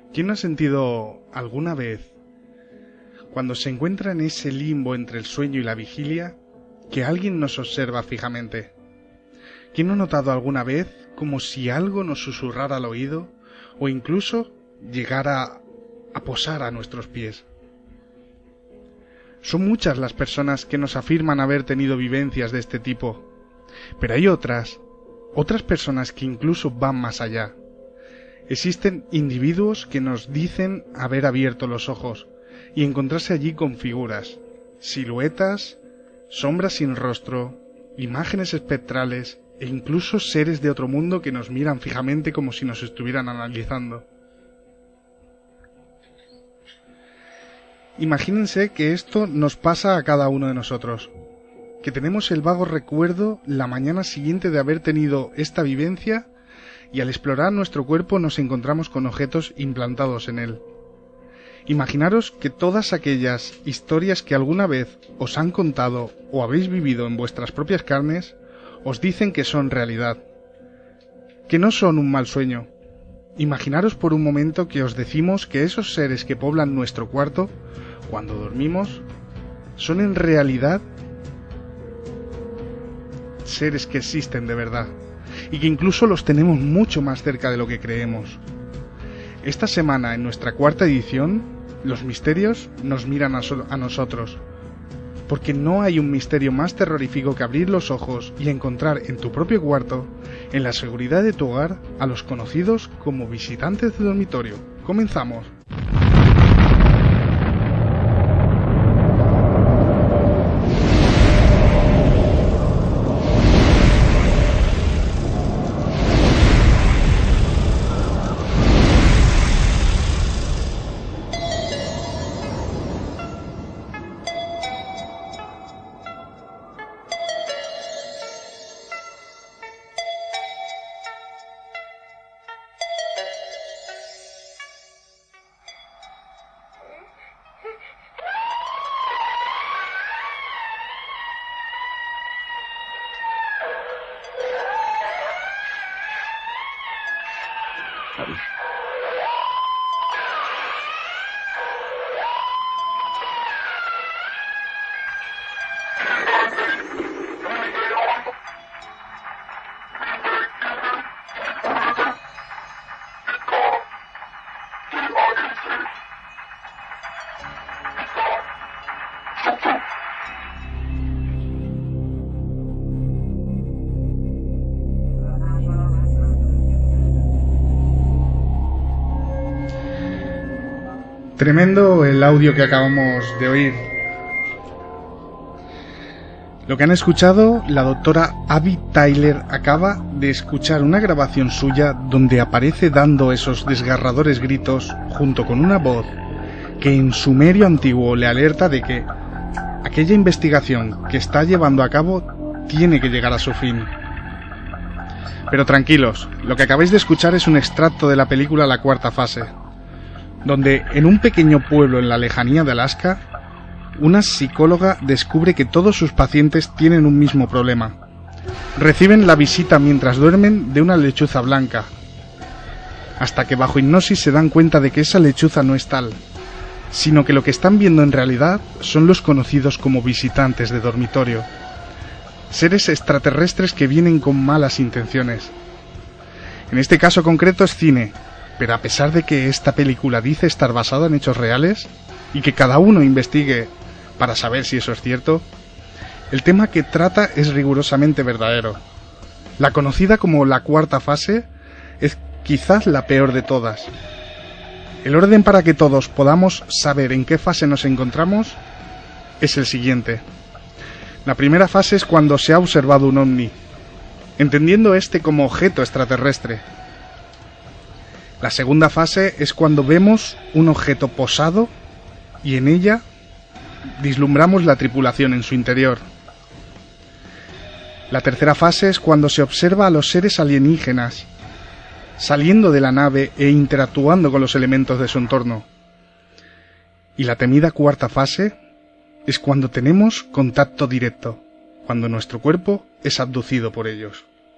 ¿Quién no ha sentido alguna vez, cuando se encuentra en ese limbo entre el sueño y la vigilia, que alguien nos observa fijamente? ¿Quién no ha notado alguna vez como si algo nos susurrara al oído o incluso llegara a posar a nuestros pies? Son muchas las personas que nos afirman haber tenido vivencias de este tipo, pero hay otras personas que incluso van más allá. Existen individuos que nos dicen haber abierto los ojos y encontrarse allí con figuras, siluetas, sombras sin rostro, imágenes espectrales e incluso seres de otro mundo que nos miran fijamente como si nos estuvieran analizando. Imagínense que esto nos pasa a cada uno de nosotros, que tenemos el vago recuerdo la mañana siguiente de haber tenido esta vivencia y al explorar nuestro cuerpo nos encontramos con objetos implantados en él. Imaginaros que todas aquellas historias que alguna vez os han contado o habéis vivido en vuestras propias carnes os dicen que son realidad, que no son un mal sueño. Imaginaros por un momento que os decimos que esos seres que poblan nuestro cuarto cuando dormimos son en realidad seres que existen de verdad y que incluso los tenemos mucho más cerca de lo que creemos. Esta semana, en nuestra cuarta edición, los misterios nos miran a nosotros, porque no hay un misterio más terrorífico que abrir los ojos y encontrar en tu propio cuarto, en la seguridad de tu hogar, a los conocidos como visitantes de dormitorio. Comenzamos. Tremendo el audio que acabamos de oír. Lo que han escuchado, la doctora Abby Tyler acaba de escuchar una grabación suya donde aparece dando esos desgarradores gritos junto con una voz que en sumerio antiguo le alerta de que aquella investigación que está llevando a cabo tiene que llegar a su fin. Pero tranquilos, lo que acabáis de escuchar es un extracto de la película La Cuarta Fase, donde en un pequeño pueblo en la lejanía de Alaska, una psicóloga descubre que todos sus pacientes tienen un mismo problema. Reciben la visita mientras duermen de una lechuza blanca, hasta que bajo hipnosis se dan cuenta de que esa lechuza no es tal, sino que lo que están viendo en realidad son los conocidos como visitantes de dormitorio, seres extraterrestres que vienen con malas intenciones. En este caso concreto es cine, pero a pesar de que esta película dice estar basada en hechos reales y que cada uno investigue para saber si eso es cierto, el tema que trata es rigurosamente verdadero. La conocida como La Cuarta Fase es quizás la peor de todas. El orden para que todos podamos saber en qué fase nos encontramos es el siguiente. La primera fase es cuando se ha observado un ovni, entendiendo este como objeto extraterrestre. La segunda fase es cuando vemos un objeto posado y en ella vislumbramos la tripulación en su interior. La tercera fase es cuando se observa a los seres alienígenas saliendo de la nave e interactuando con los elementos de su entorno. Y la temida cuarta fase es cuando tenemos contacto directo, cuando nuestro cuerpo es abducido por ellos.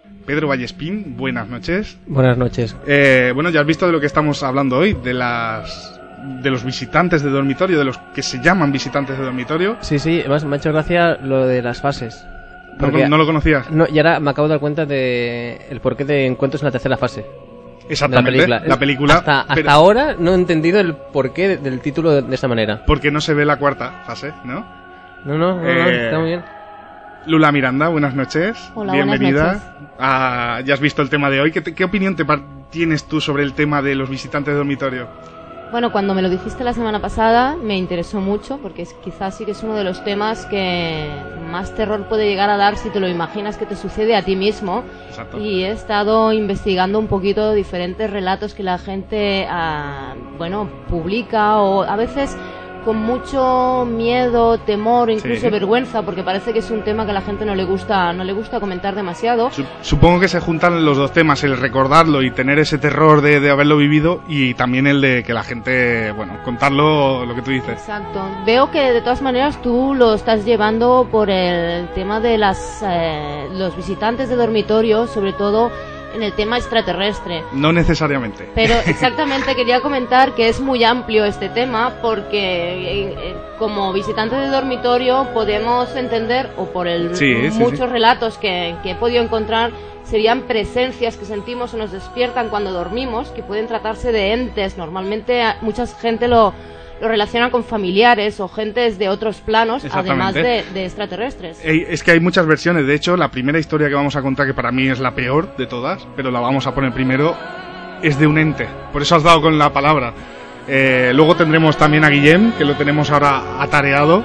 Pedro Vallespín, buenas noches. Buenas noches. Bueno, ya has visto de lo que estamos hablando hoy, de los visitantes de dormitorio, de los que se llaman visitantes de dormitorio. Sí, además me ha hecho gracia lo de las fases. ¿No lo conocías? No, y ahora me acabo de dar cuenta de el porqué de Encuentros en la tercera fase. Exactamente, la película. Hasta ahora no he entendido el porqué del título de esa manera. Porque no se ve la cuarta fase, ¿no? No, está muy bien. Lula Miranda, buenas noches. Hola, bienvenida. Buenas noches. Ya has visto el tema de hoy. ¿Qué opinión tienes tú sobre el tema de los visitantes de dormitorio? Bueno, cuando me lo dijiste la semana pasada me interesó mucho porque quizás sí que es uno de los temas que más terror puede llegar a dar si te lo imaginas que te sucede a ti mismo. Exacto. Y he estado investigando un poquito diferentes relatos que la gente publica, o a veces con mucho miedo, temor, incluso vergüenza, porque parece que es un tema que a la gente no le gusta comentar demasiado. Supongo que se juntan los dos temas, el recordarlo y tener ese terror de haberlo vivido, y también el de que la gente, contarlo, lo que tú dices. Exacto. Veo que de todas maneras tú lo estás llevando por el tema de los visitantes de dormitorio, sobre todo en el tema extraterrestre. No necesariamente. Pero exactamente quería comentar que es muy amplio este tema porque como visitantes de dormitorio podemos entender, o por muchos relatos que he podido encontrar, serían presencias que sentimos o nos despiertan cuando dormimos, que pueden tratarse de entes. Normalmente mucha gente lo relaciona con familiares o gentes de otros planos, además de extraterrestres. Es que hay muchas versiones. De hecho, la primera historia que vamos a contar, que para mí es la peor de todas, pero la vamos a poner primero, es de un ente. Por eso has dado con la palabra. Luego tendremos también a Guillem, que lo tenemos ahora atareado.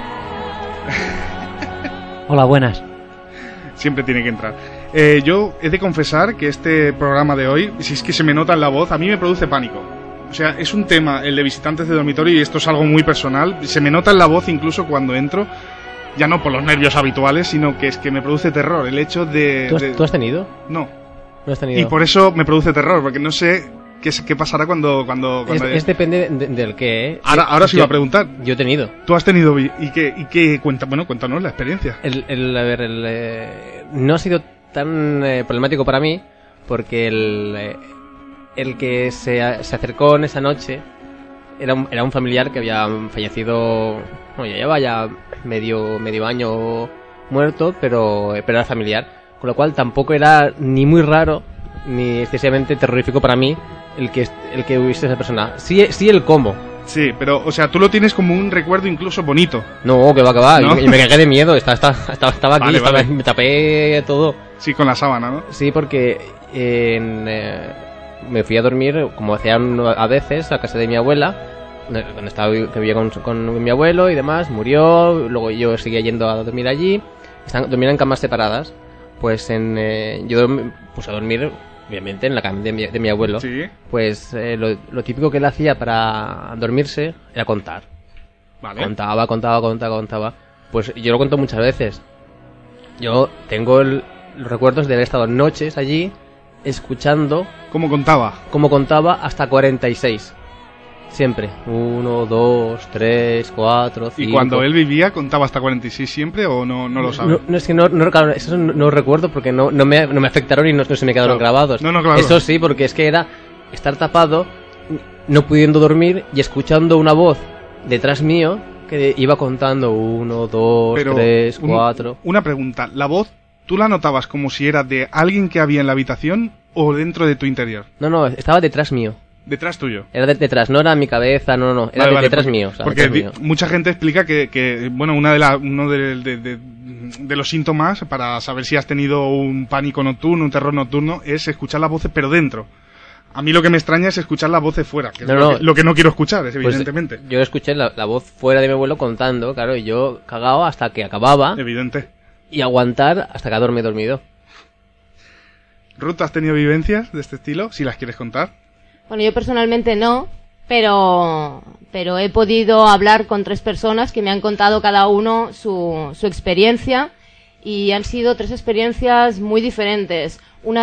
Hola, buenas. Siempre tiene que entrar. Yo he de confesar que este programa de hoy, si es que se me nota en la voz, a mí me produce pánico. O sea, es un tema, el de visitantes de dormitorio, y esto es algo muy personal. Se me nota en la voz incluso cuando entro, ya no por los nervios habituales, sino que es que me produce terror el hecho de... ¿Tú has tenido? No. No has tenido. Y por eso me produce terror, porque no sé qué pasará cuando... Es depende del qué, ¿eh? Ahora sí iba a preguntar. Yo he tenido. ¿Tú has tenido? ¿Y qué? Cuéntanos la experiencia. No ha sido tan problemático para mí, porque el que se acercó en esa noche era un familiar que había fallecido, ya lleva ya medio año muerto, pero era familiar, con lo cual tampoco era ni muy raro ni excesivamente terrorífico para mí el que hubiese esa persona. Sí el cómo. Sí, pero, o sea, tú lo tienes como un recuerdo incluso bonito. No, que va. ¿No? Y me cagué de miedo. Estaba aquí, vale. Me tapé todo. Sí, con la sábana, ¿no? Sí, porque me fui a dormir, como hacían a veces, a casa de mi abuela, que vivía con mi abuelo y demás. Murió, luego yo seguía yendo a dormir allí. Dormían en camas separadas. Pues yo me puse a dormir, obviamente, en la cama de mi abuelo. Sí. Pues lo típico que él hacía para dormirse era contar. Vale. Contaba. Pues yo lo cuento muchas veces. Yo tengo los recuerdos de haber estado noches allí escuchando ¿Cómo contaba hasta 46. Siempre. 1, 2, 3, 4, 5. ¿Y cuando él vivía contaba hasta 46 siempre o no lo sabes? No, es que claro, eso no recuerdo porque no me afectaron y no se me quedaron grabados. No, claro. Eso sí, porque es que era estar tapado, no pudiendo dormir y escuchando una voz detrás mío que iba contando 1, 2, 3, 4. Una pregunta, ¿la voz tú la notabas como si era de alguien que había en la habitación o dentro de tu interior? No, estaba detrás mío. ¿Detrás tuyo? Era detrás, no era mi cabeza, no, era detrás mío. O sea, porque detrás mío. Mucha gente explica que uno de los síntomas para saber si has tenido un pánico nocturno, un terror nocturno, es escuchar las voces pero dentro. A mí lo que me extraña es escuchar las voces fuera, que es lo que no quiero escuchar, evidentemente. Yo escuché la voz fuera de mi abuelo contando, claro, y yo cagaba hasta que acababa. Evidente. Y aguantar hasta que haberme dormido. Ruth, ¿has tenido vivencias de este estilo? Si las quieres contar. Bueno, yo personalmente no, pero he podido hablar con 3 personas que me han contado cada uno su experiencia, y han sido 3 experiencias muy diferentes.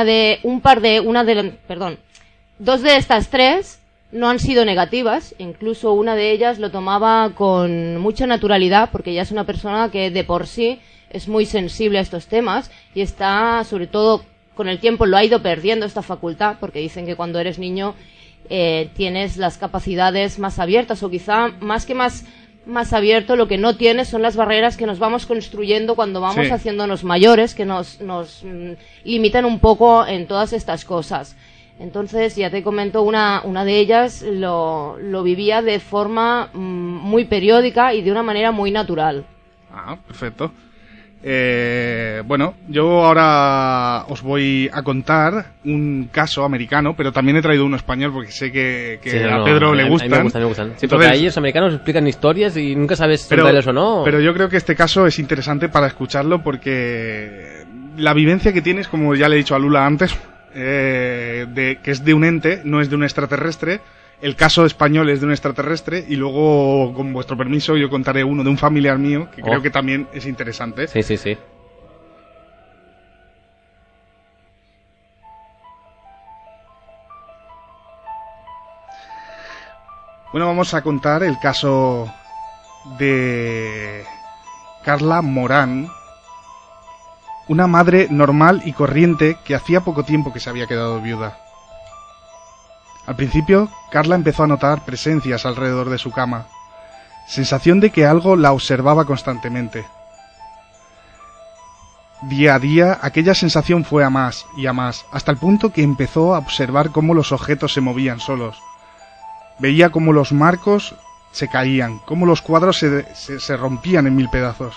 Dos de estas 3 no han sido negativas, incluso una de ellas lo tomaba con mucha naturalidad, porque ella es una persona que de por sí es muy sensible a estos temas y está sobre todo con el tiempo lo ha ido perdiendo esta facultad, porque dicen que cuando eres niño tienes las capacidades más abiertas, o quizá más abierto, lo que no tienes son las barreras que nos vamos construyendo cuando vamos haciéndonos mayores, que nos limitan un poco en todas estas cosas. Entonces, ya te comento, una de ellas lo vivía de forma muy periódica y de una manera muy natural. Ah, perfecto. Bueno, yo ahora os voy a contar un caso americano, pero también he traído uno español porque sé que a Pedro le gustan. A mí me gustan. Sí, porque ahí los americanos explican historias y nunca sabes si son reales o no. Pero yo creo que este caso es interesante para escucharlo porque la vivencia que tienes, como ya le he dicho a Lula antes, que es de un ente, no es de un extraterrestre. El caso español es de un extraterrestre y luego, con vuestro permiso, yo contaré uno de un familiar mío que creo que también es interesante. Sí, sí, sí. Bueno, vamos a contar el caso de Carla Morán, una madre normal y corriente que hacía poco tiempo que se había quedado viuda. Al principio, Carla empezó a notar presencias alrededor de su cama, sensación de que algo la observaba constantemente. Día a día, aquella sensación fue a más y a más, hasta el punto que empezó a observar cómo los objetos se movían solos. Veía cómo los marcos se caían, cómo los cuadros se rompían en 1000 pedazos.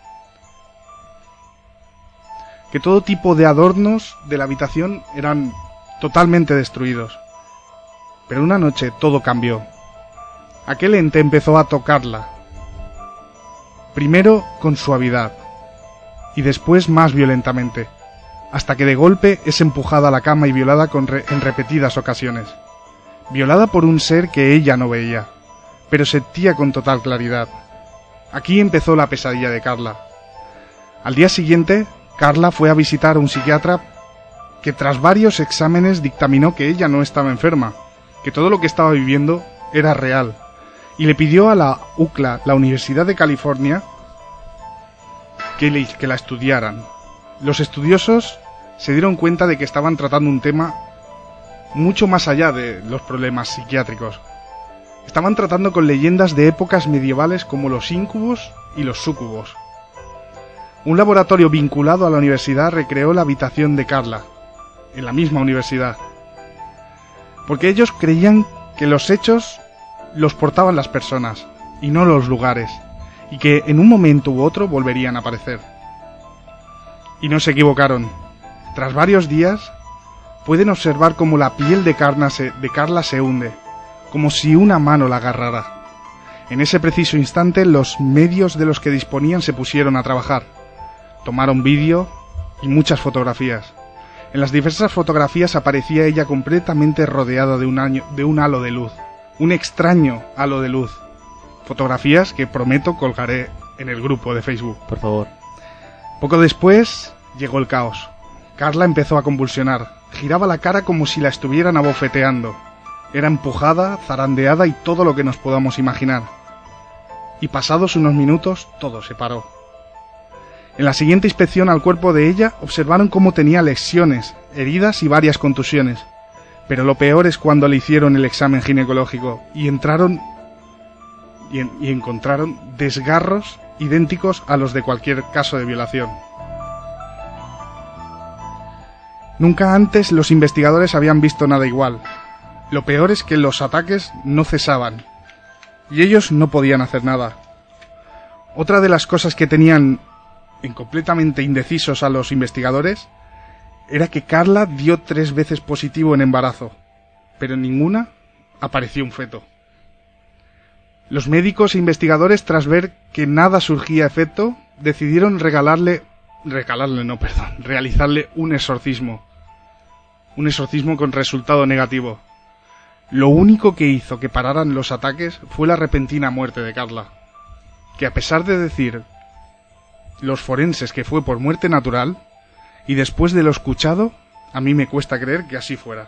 Que todo tipo de adornos de la habitación eran totalmente destruidos. Pero una noche todo cambió. Aquel ente empezó a tocarla. Primero con suavidad, y después más violentamente, hasta que de golpe es empujada a la cama y violada en repetidas ocasiones. Violada por un ser que ella no veía, pero sentía con total claridad. Aquí empezó la pesadilla de Carla. Al día siguiente, Carla fue a visitar a un psiquiatra que tras varios exámenes dictaminó que ella no estaba enferma, que todo lo que estaba viviendo era real, y le pidió a la UCLA, la Universidad de California, que la estudiaran. Los estudiosos se dieron cuenta de que estaban tratando un tema mucho más allá de los problemas psiquiátricos. Estaban tratando con leyendas de épocas medievales como los íncubos y los súcubos. Un laboratorio vinculado a la universidad recreó la habitación de Carla, en la misma universidad, porque ellos creían que los hechos los portaban las personas y no los lugares, y que en un momento u otro volverían a aparecer. Y no se equivocaron. Tras varios días, pueden observar cómo la piel de Carla se hunde, como si una mano la agarrara. En ese preciso instante, los medios de los que disponían se pusieron a trabajar. Tomaron vídeo y muchas fotografías. En las diversas fotografías aparecía ella completamente rodeada de un halo de luz, un extraño halo de luz. Fotografías que prometo colgaré en el grupo de Facebook. Por favor. Poco después llegó el caos. Carla empezó a convulsionar, giraba la cara como si la estuvieran abofeteando. Era empujada, zarandeada y todo lo que nos podamos imaginar. Y pasados unos minutos, todo se paró. En la siguiente inspección al cuerpo de ella, observaron cómo tenía lesiones, heridas y varias contusiones. Pero lo peor es cuando le hicieron el examen ginecológico y encontraron desgarros idénticos a los de cualquier caso de violación. Nunca antes los investigadores habían visto nada igual. Lo peor es que los ataques no cesaban, y ellos no podían hacer nada. Otra de las cosas que tenían completamente indecisos a los investigadores era que Carla dio 3 veces positivo en embarazo, pero en ninguna apareció un feto. Los médicos e investigadores, tras ver que nada surgía efecto, decidieron realizarle un exorcismo con resultado negativo. Lo único que hizo que pararan los ataques fue la repentina muerte de Carla, que a pesar de decir los forenses que fue por muerte natural, y después de lo escuchado, a mí me cuesta creer que así fuera.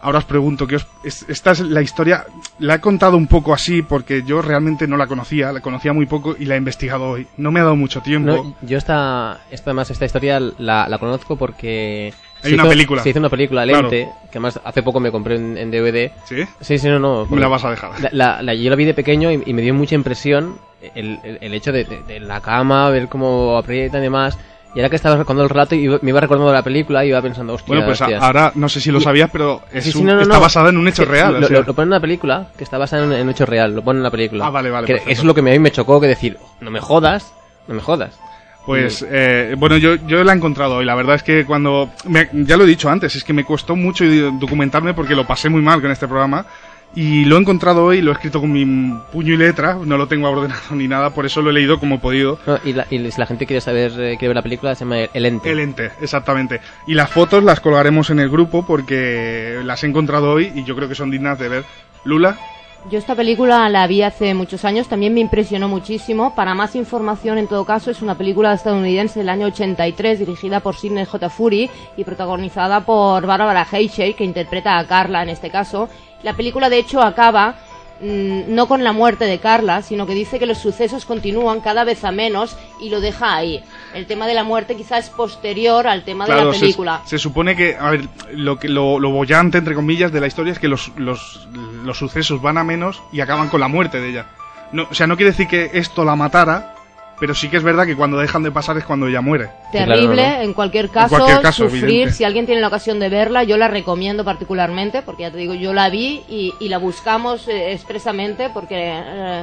ahora os pregunto, esta es la historia, la he contado un poco así porque yo realmente no la conocía muy poco y la he investigado hoy. No me ha dado mucho tiempo. No, yo esta historia la conozco porque... Hay una película. Se hizo una película, Lente, claro, que además hace poco me compré en DVD. ¿Sí? Sí, no. Me la vas a dejar. Yo la vi de pequeño y me dio mucha impresión el hecho de la cama, ver cómo aprieta y demás. Y ahora que estaba recordando el relato y me iba recordando la película y iba pensando, hostia. Bueno, pues ahora no sé si lo sabías, pero está basada en un hecho real. Lo pone en una película que está basada en un hecho real. Lo pone en la película. Ah, vale. Eso es lo que a mí me chocó, que decir, no me jodas. Pues, bueno, yo la he encontrado hoy. La verdad es que ya lo he dicho antes, es que me costó mucho documentarme porque lo pasé muy mal con este programa. Y lo he encontrado hoy, lo he escrito con mi puño y letra, no lo tengo ordenado ni nada, por eso lo he leído como he podido. No, y si la gente quiere ver la película, se llama El Ente. El Ente, exactamente. Y las fotos las colgaremos en el grupo porque las he encontrado hoy y yo creo que son dignas de ver. Lula. Yo esta película la vi hace muchos años, también me impresionó muchísimo. Para más información, en todo caso, es una película estadounidense del año 83, dirigida por Sidney J. Furie y protagonizada por Barbara Hershey, que interpreta a Carla en este caso. La película, de hecho, acaba no con la muerte de Carla, sino que dice que los sucesos continúan cada vez a menos y lo deja ahí. El tema de la muerte quizás es posterior al tema de la película. Se supone que, a ver, lo bollante, entre comillas, de la historia es que los sucesos van a menos y acaban con la muerte de ella. No, o sea, no quiere decir que esto la matara, pero sí que es verdad que cuando dejan de pasar es cuando ella muere. Terrible, claro, ¿no? En cualquier caso sufrir, evidente. Si alguien tiene la ocasión de verla, yo la recomiendo particularmente, porque ya te digo, yo la vi y la buscamos expresamente porque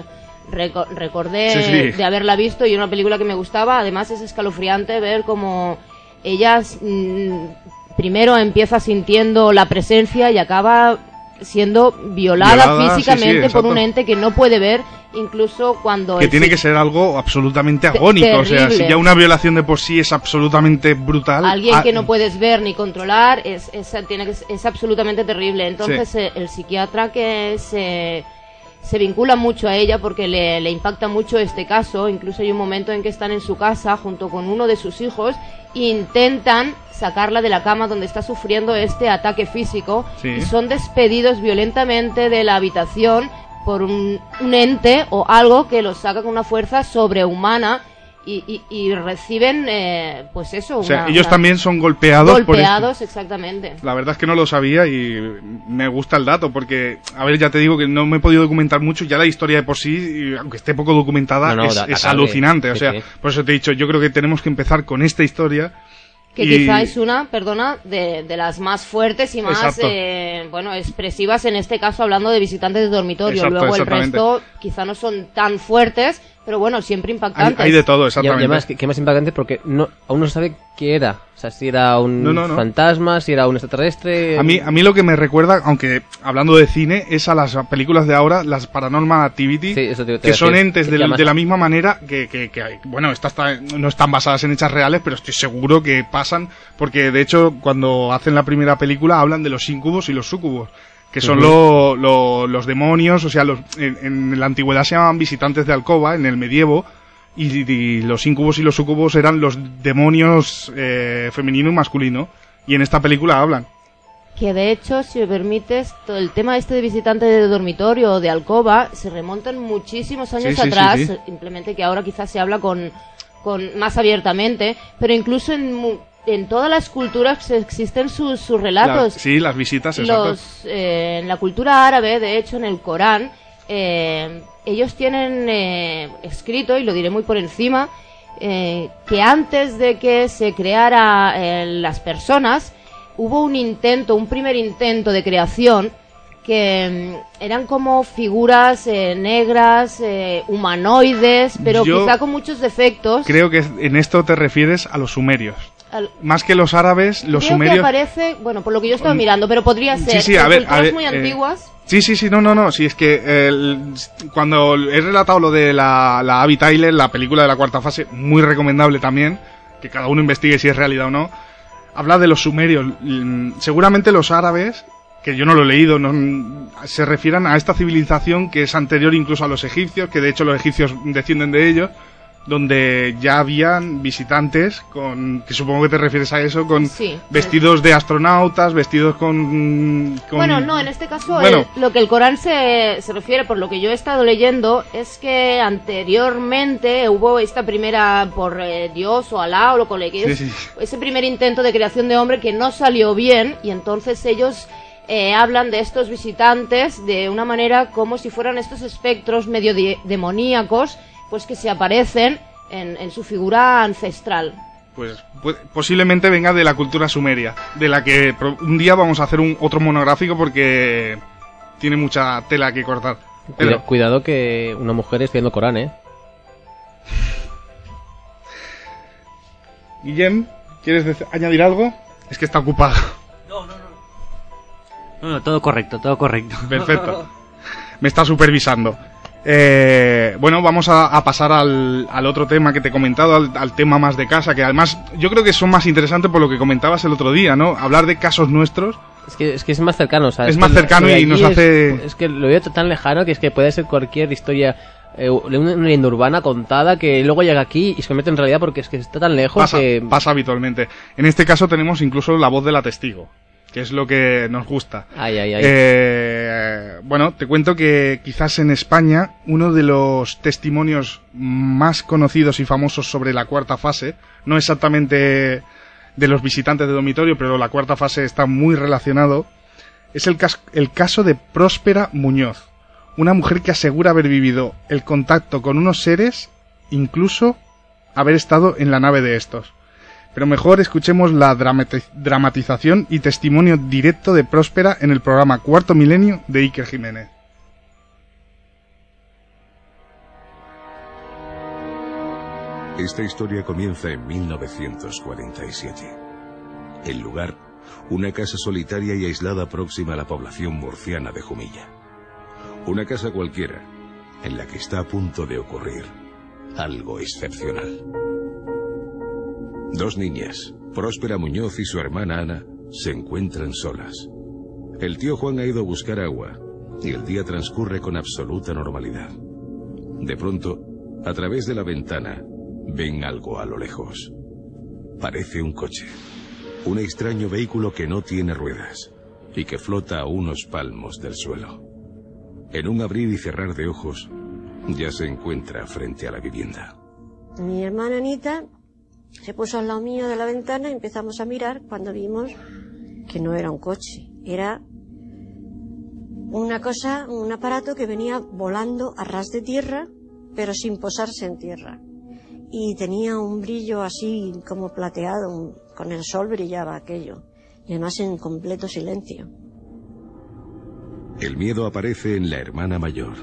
recordé de haberla visto y una película que me gustaba. Además es escalofriante ver cómo ella primero empieza sintiendo la presencia y acaba siendo violada físicamente por un ente que no puede ver, incluso cuando... Que tiene que ser algo absolutamente agónico, terrible. O sea, si ya una violación de por sí es absolutamente brutal... Alguien que no puedes ver ni controlar es absolutamente terrible. Entonces el psiquiatra que se vincula mucho a ella porque le impacta mucho este caso. Incluso hay un momento en que están en su casa junto con uno de sus hijos e intentan sacarla de la cama donde está sufriendo este ataque físico y son despedidos violentamente de la habitación por un ente o algo que los saca con una fuerza sobrehumana y reciben, pues eso. O sea, ellos también son golpeados. Golpeados, exactamente. La verdad es que no lo sabía y me gusta el dato porque, a ver, ya te digo que no me he podido documentar mucho. Ya la historia de por sí, aunque esté poco documentada, es alucinante. O sea, por eso te he dicho, yo creo que tenemos que empezar con esta historia. Que quizá es una, de las más fuertes y más, expresivas en este caso, hablando de visitantes de dormitorio. Luego el resto quizá no son tan fuertes, pero bueno, siempre impactantes. Hay de todo, exactamente. Y además, que más impactante porque aún no se sabe qué era. O sea, si era un fantasma, si era un extraterrestre... A mí lo que me recuerda, aunque hablando de cine, es a las películas de ahora, las Paranormal Activity, que son entes de la misma manera que bueno, estas no están basadas en hechas reales, pero estoy seguro que pasan, porque de hecho, cuando hacen la primera película, hablan de los incubos y los sucubos, que son los demonios, o sea, en la antigüedad se llamaban visitantes de alcoba, en el medievo, y los incubos y los sucubos eran los demonios femenino y masculino, y en esta película hablan. Que de hecho, si me permites, todo el tema de visitante de dormitorio o de alcoba se remontan muchísimos años atrás, simplemente que ahora quizás se habla con más abiertamente, pero incluso en todas las culturas existen sus relatos. Las visitas, exacto. En la cultura árabe, de hecho, en el Corán, ellos tienen escrito, y lo diré muy por encima, que antes de que se creara las personas, hubo un primer intento de creación, que eran como figuras negras, humanoides, pero quizá con muchos defectos. Creo que en esto te refieres a los sumerios. Más que los árabes, los sumerios... Creo que aparece, bueno, por lo que yo estaba mirando, pero podría ser. Culturas muy antiguas. Sí, no, sí, es que cuando he relatado lo de la Abby Tyler, la película de la cuarta fase, muy recomendable también, que cada uno investigue si es realidad o no, habla de los sumerios. Seguramente los árabes, que yo no lo he leído, se refieran a esta civilización que es anterior incluso a los egipcios, que de hecho los egipcios descienden de ellos, donde ya habían visitantes que supongo que te refieres a eso, con sí, vestidos de astronautas, vestidos con... Bueno, no, en este caso lo que el Corán se refiere, por lo que yo he estado leyendo, es que anteriormente hubo esta primera, por Dios o Alá o lo que le quieras, ese primer intento de creación de hombre que no salió bien, y entonces ellos hablan de estos visitantes de una manera como si fueran estos espectros medio demoníacos, pues que se aparecen en su figura ancestral. Pues posiblemente venga de la cultura sumeria, de la que un día vamos a hacer otro monográfico porque tiene mucha tela que cortar. Cuidado que una mujer esté viendo Corán, ¿eh? Guillem, ¿quieres añadir algo? Es que está ocupado. No, todo correcto. Perfecto. Me está supervisando. Bueno, vamos a pasar al otro tema que te he comentado, al tema más de casa, que además yo creo que son más interesantes por lo que comentabas el otro día, ¿no? Hablar de casos nuestros. Es que es más cercano, ¿sabes? Es más cercano y nos hace... Es que lo veo tan lejano que es que puede ser cualquier historia, una leyenda urbana contada que luego llega aquí y se convierte en realidad porque es que está tan lejos Pasa habitualmente. En este caso tenemos incluso la voz de la testigo, que es lo que nos gusta. Bueno, te cuento que quizás en España uno de los testimonios más conocidos y famosos sobre la cuarta fase, no exactamente de los visitantes de dormitorio, pero la cuarta fase está muy relacionado, es el caso de Próspera Muñoz, una mujer que asegura haber vivido el contacto con unos seres, incluso haber estado en la nave de estos. Pero mejor escuchemos la dramatización y testimonio directo de Próspera en el programa Cuarto Milenio de Iker Jiménez. Esta historia comienza en 1947. El lugar, una casa solitaria y aislada próxima a la población murciana de Jumilla. Una casa cualquiera, en la que está a punto de ocurrir algo excepcional. Dos niñas, Próspera Muñoz y su hermana Ana, se encuentran solas. El tío Juan ha ido a buscar agua y el día transcurre con absoluta normalidad. De pronto, a través de la ventana, ven algo a lo lejos. Parece un coche. Un extraño vehículo que no tiene ruedas y que flota a unos palmos del suelo. En un abrir y cerrar de ojos, ya se encuentra frente a la vivienda. Mi hermana Anita se puso al lado mío de la ventana y empezamos a mirar cuando vimos que no era un coche, era una cosa, un aparato que venía volando a ras de tierra, pero sin posarse en tierra. Y tenía un brillo así como plateado, con el sol brillaba aquello, y además en completo silencio. El miedo aparece en la hermana mayor.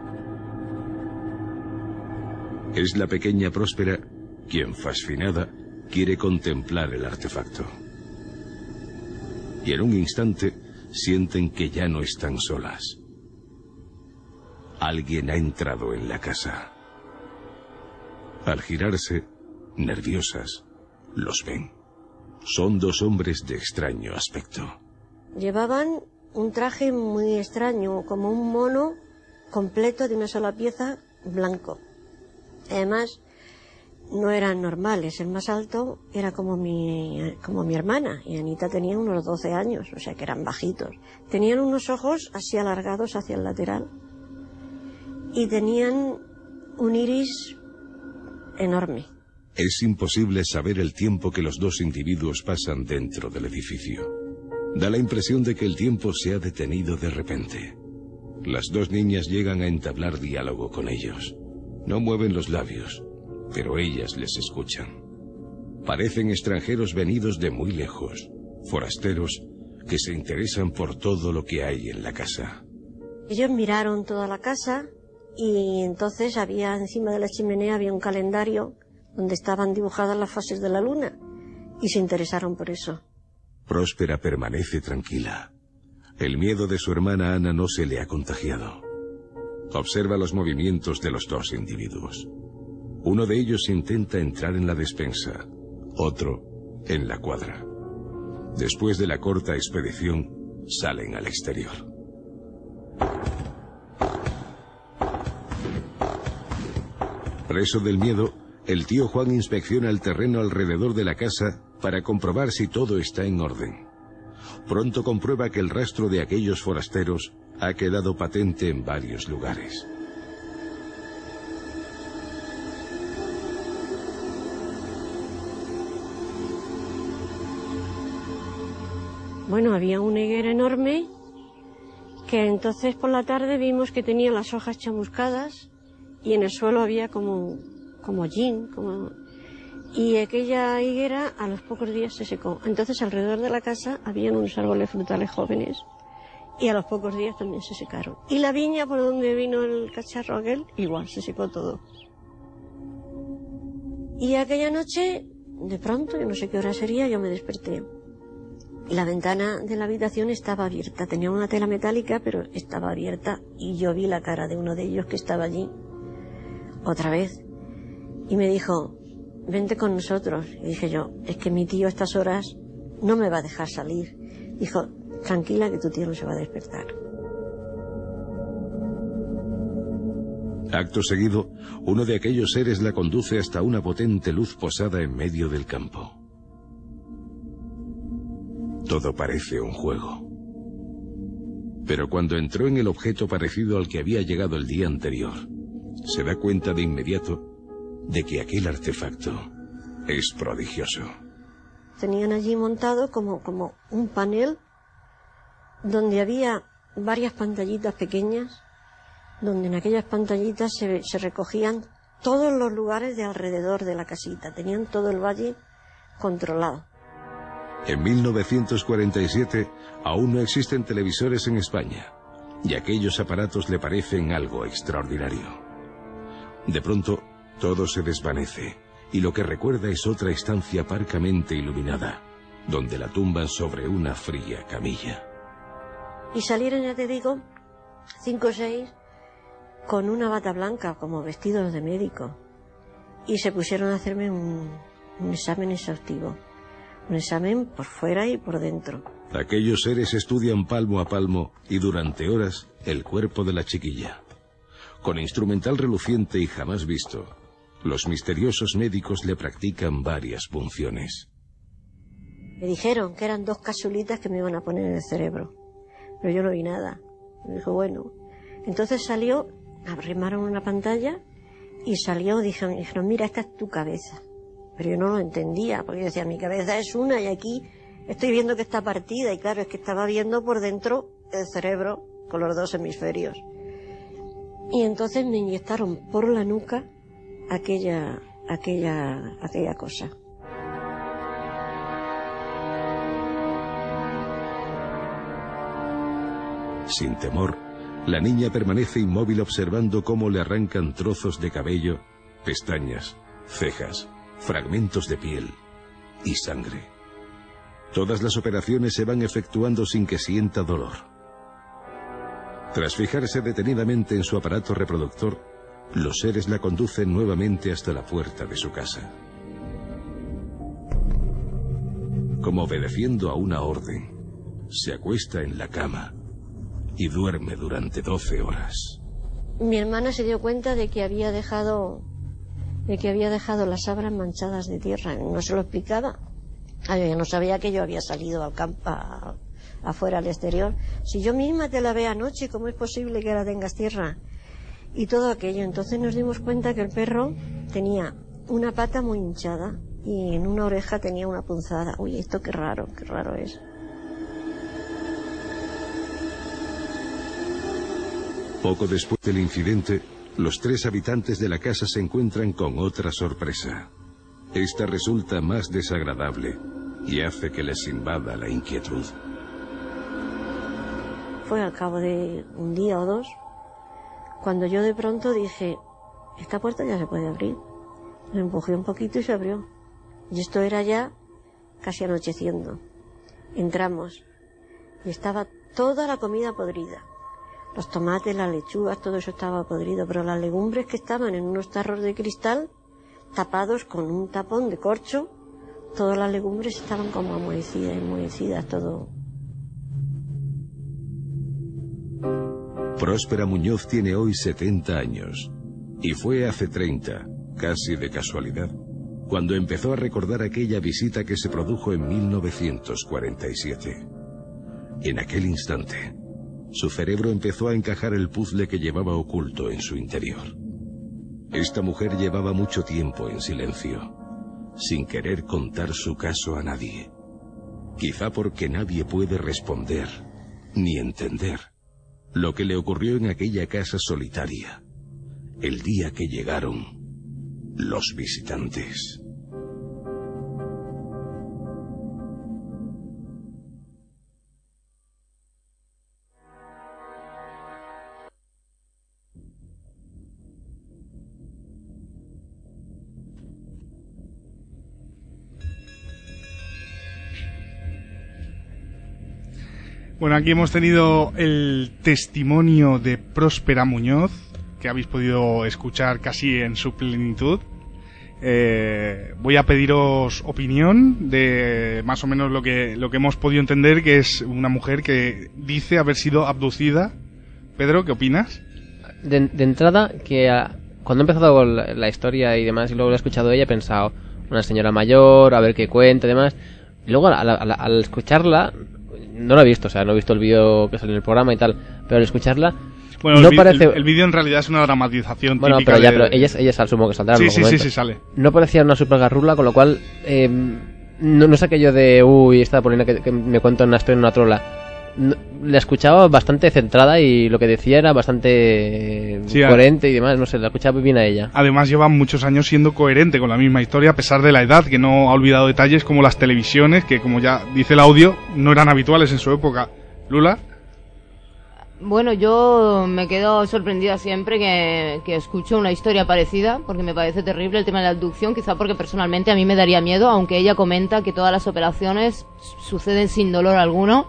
Es la pequeña Próspera quien, fascinada, quiere contemplar el artefacto. Y en un instante sienten que ya no están solas. Alguien ha entrado en la casa. Al girarse, nerviosas, los ven. Son dos hombres de extraño aspecto. Llevaban un traje muy extraño, como un mono completo de una sola pieza, blanco. Además, no eran normales. El más alto era como mi hermana, y Anita tenía unos 12 años, o sea que eran bajitos. Tenían unos ojos así alargados hacia el lateral y tenían un iris enorme. Es imposible saber el tiempo que los dos individuos pasan dentro del edificio. Da la impresión de que el tiempo se ha detenido de repente. Las dos niñas llegan a entablar diálogo con ellos. No mueven los labios, pero ellas les escuchan. Parecen extranjeros venidos de muy lejos, forasteros que se interesan por todo lo que hay en la casa. Ellos miraron toda la casa y entonces había encima de la chimenea había un calendario donde estaban dibujadas las fases de la luna y se interesaron por eso. Próspera permanece tranquila. El miedo de su hermana Ana no se le ha contagiado. Observa los movimientos de los dos individuos. Uno de ellos intenta entrar en la despensa, otro en la cuadra. Después de la corta expedición, salen al exterior. Preso del miedo, el tío Juan inspecciona el terreno alrededor de la casa para comprobar si todo está en orden. Pronto comprueba que el rastro de aquellos forasteros ha quedado patente en varios lugares. Bueno, había una higuera enorme que entonces por la tarde vimos que tenía las hojas chamuscadas y en el suelo había como hollín, y aquella higuera a los pocos días se secó. Entonces alrededor de la casa habían unos árboles frutales jóvenes y a los pocos días también se secaron. Y la viña por donde vino el cacharro aquel, igual, se secó todo. Y aquella noche, de pronto, yo no sé qué hora sería, yo me desperté. La ventana de la habitación estaba abierta, tenía una tela metálica, pero estaba abierta, y yo vi la cara de uno de ellos que estaba allí, otra vez, y me dijo, vente con nosotros. Y dije yo, es que mi tío a estas horas no me va a dejar salir. Dijo, tranquila que tu tío no se va a despertar. Acto seguido, uno de aquellos seres la conduce hasta una potente luz posada en medio del campo. Todo parece un juego. Pero cuando entró en el objeto parecido al que había llegado el día anterior, se da cuenta de inmediato de que aquel artefacto es prodigioso. Tenían allí montado como un panel donde había varias pantallitas pequeñas, donde en aquellas pantallitas se recogían todos los lugares de alrededor de la casita. Tenían todo el valle controlado. En 1947 aún no existen televisores en España, y aquellos aparatos le parecen algo extraordinario. De pronto, todo se desvanece, y lo que recuerda es otra estancia parcamente iluminada, donde la tumban sobre una fría camilla. Y salieron, ya te digo, 5 o 6 con una bata blanca, como vestidos de médico, y se pusieron a hacerme un examen exhaustivo. Un examen por fuera y por dentro. Aquellos seres estudian palmo a palmo y durante horas el cuerpo de la chiquilla. Con instrumental reluciente y jamás visto, los misteriosos médicos le practican varias punciones. Me dijeron que eran 2 capsulitas que me iban a poner en el cerebro, pero yo no vi nada. Me dijo, bueno. Entonces salió, arrimaron una pantalla y salió, dijeron, mira, esta es tu cabeza. Pero yo no lo entendía, porque yo decía, mi cabeza es una y aquí estoy viendo que está partida. Y claro, es que estaba viendo por dentro el cerebro con los 2 hemisferios. Y entonces me inyectaron por la nuca aquella cosa. Sin temor, la niña permanece inmóvil observando cómo le arrancan trozos de cabello, pestañas, cejas, fragmentos de piel y sangre. Todas las operaciones se van efectuando sin que sienta dolor. Tras fijarse detenidamente en su aparato reproductor, los seres la conducen nuevamente hasta la puerta de su casa. Como obedeciendo a una orden, se acuesta en la cama y duerme durante 12 horas. Mi hermana se dio cuenta de que había dejado las sábanas manchadas de tierra. No se lo explicaba. Yo no sabía que yo había salido al campo, afuera al exterior. Si yo misma te lavé anoche, ¿cómo es posible que ahora tengas tierra? Y todo aquello. Entonces nos dimos cuenta que el perro tenía una pata muy hinchada y en una oreja tenía una punzada. Uy, esto qué raro es. Poco después del incidente, los 3 habitantes de la casa se encuentran con otra sorpresa. Esta resulta más desagradable y hace que les invada la inquietud. Fue al cabo de un día o 2, cuando yo de pronto dije, esta puerta ya se puede abrir. Me empujé un poquito y se abrió. Y esto era ya casi anocheciendo. Entramos y estaba toda la comida podrida. Los tomates, las lechugas, todo eso estaba podrido, pero las legumbres que estaban en unos tarros de cristal, tapados con un tapón de corcho, todas las legumbres estaban como enmohecidas, todo. Próspera Muñoz tiene hoy 70 años y fue hace 30 casi de casualidad, cuando empezó a recordar aquella visita que se produjo en 1947. En aquel instante, su cerebro empezó a encajar el puzzle que llevaba oculto en su interior. Esta mujer llevaba mucho tiempo en silencio, sin querer contar su caso a nadie. Quizá porque nadie puede responder, ni entender, lo que le ocurrió en aquella casa solitaria, el día que llegaron los visitantes. Bueno, aquí hemos tenido el testimonio de Próspera Muñoz, que habéis podido escuchar casi en su plenitud. Voy a pediros opinión de más o menos lo que hemos podido entender, que es una mujer que dice haber sido abducida. Pedro, ¿qué opinas? De entrada, que cuando he empezado con la historia y demás, y luego lo he escuchado ella, he pensado, una señora mayor, a ver qué cuenta y demás. Y luego al escucharla, no lo he visto, o sea, no he visto el vídeo que salió en el programa y tal, pero al escucharla, bueno, no el vídeo en realidad es una dramatización típica. Bueno, pero ella es al sumo que saldrá. Sí, sale. No parecía una super garrula, con lo cual no es aquello de esta polina que me cuenta una historia en una trola. La escuchaba bastante centrada y lo que decía era bastante coherente y demás, no sé, la escuchaba muy bien a ella. Además lleva muchos años siendo coherente con la misma historia, a pesar de la edad, que no ha olvidado detalles como las televisiones, que como ya dice el audio, no eran habituales en su época. ¿Lula? Bueno, yo me quedo sorprendida siempre que escucho una historia parecida, porque me parece terrible el tema de la abducción, quizá porque personalmente a mí me daría miedo, aunque ella comenta que todas las operaciones suceden sin dolor alguno.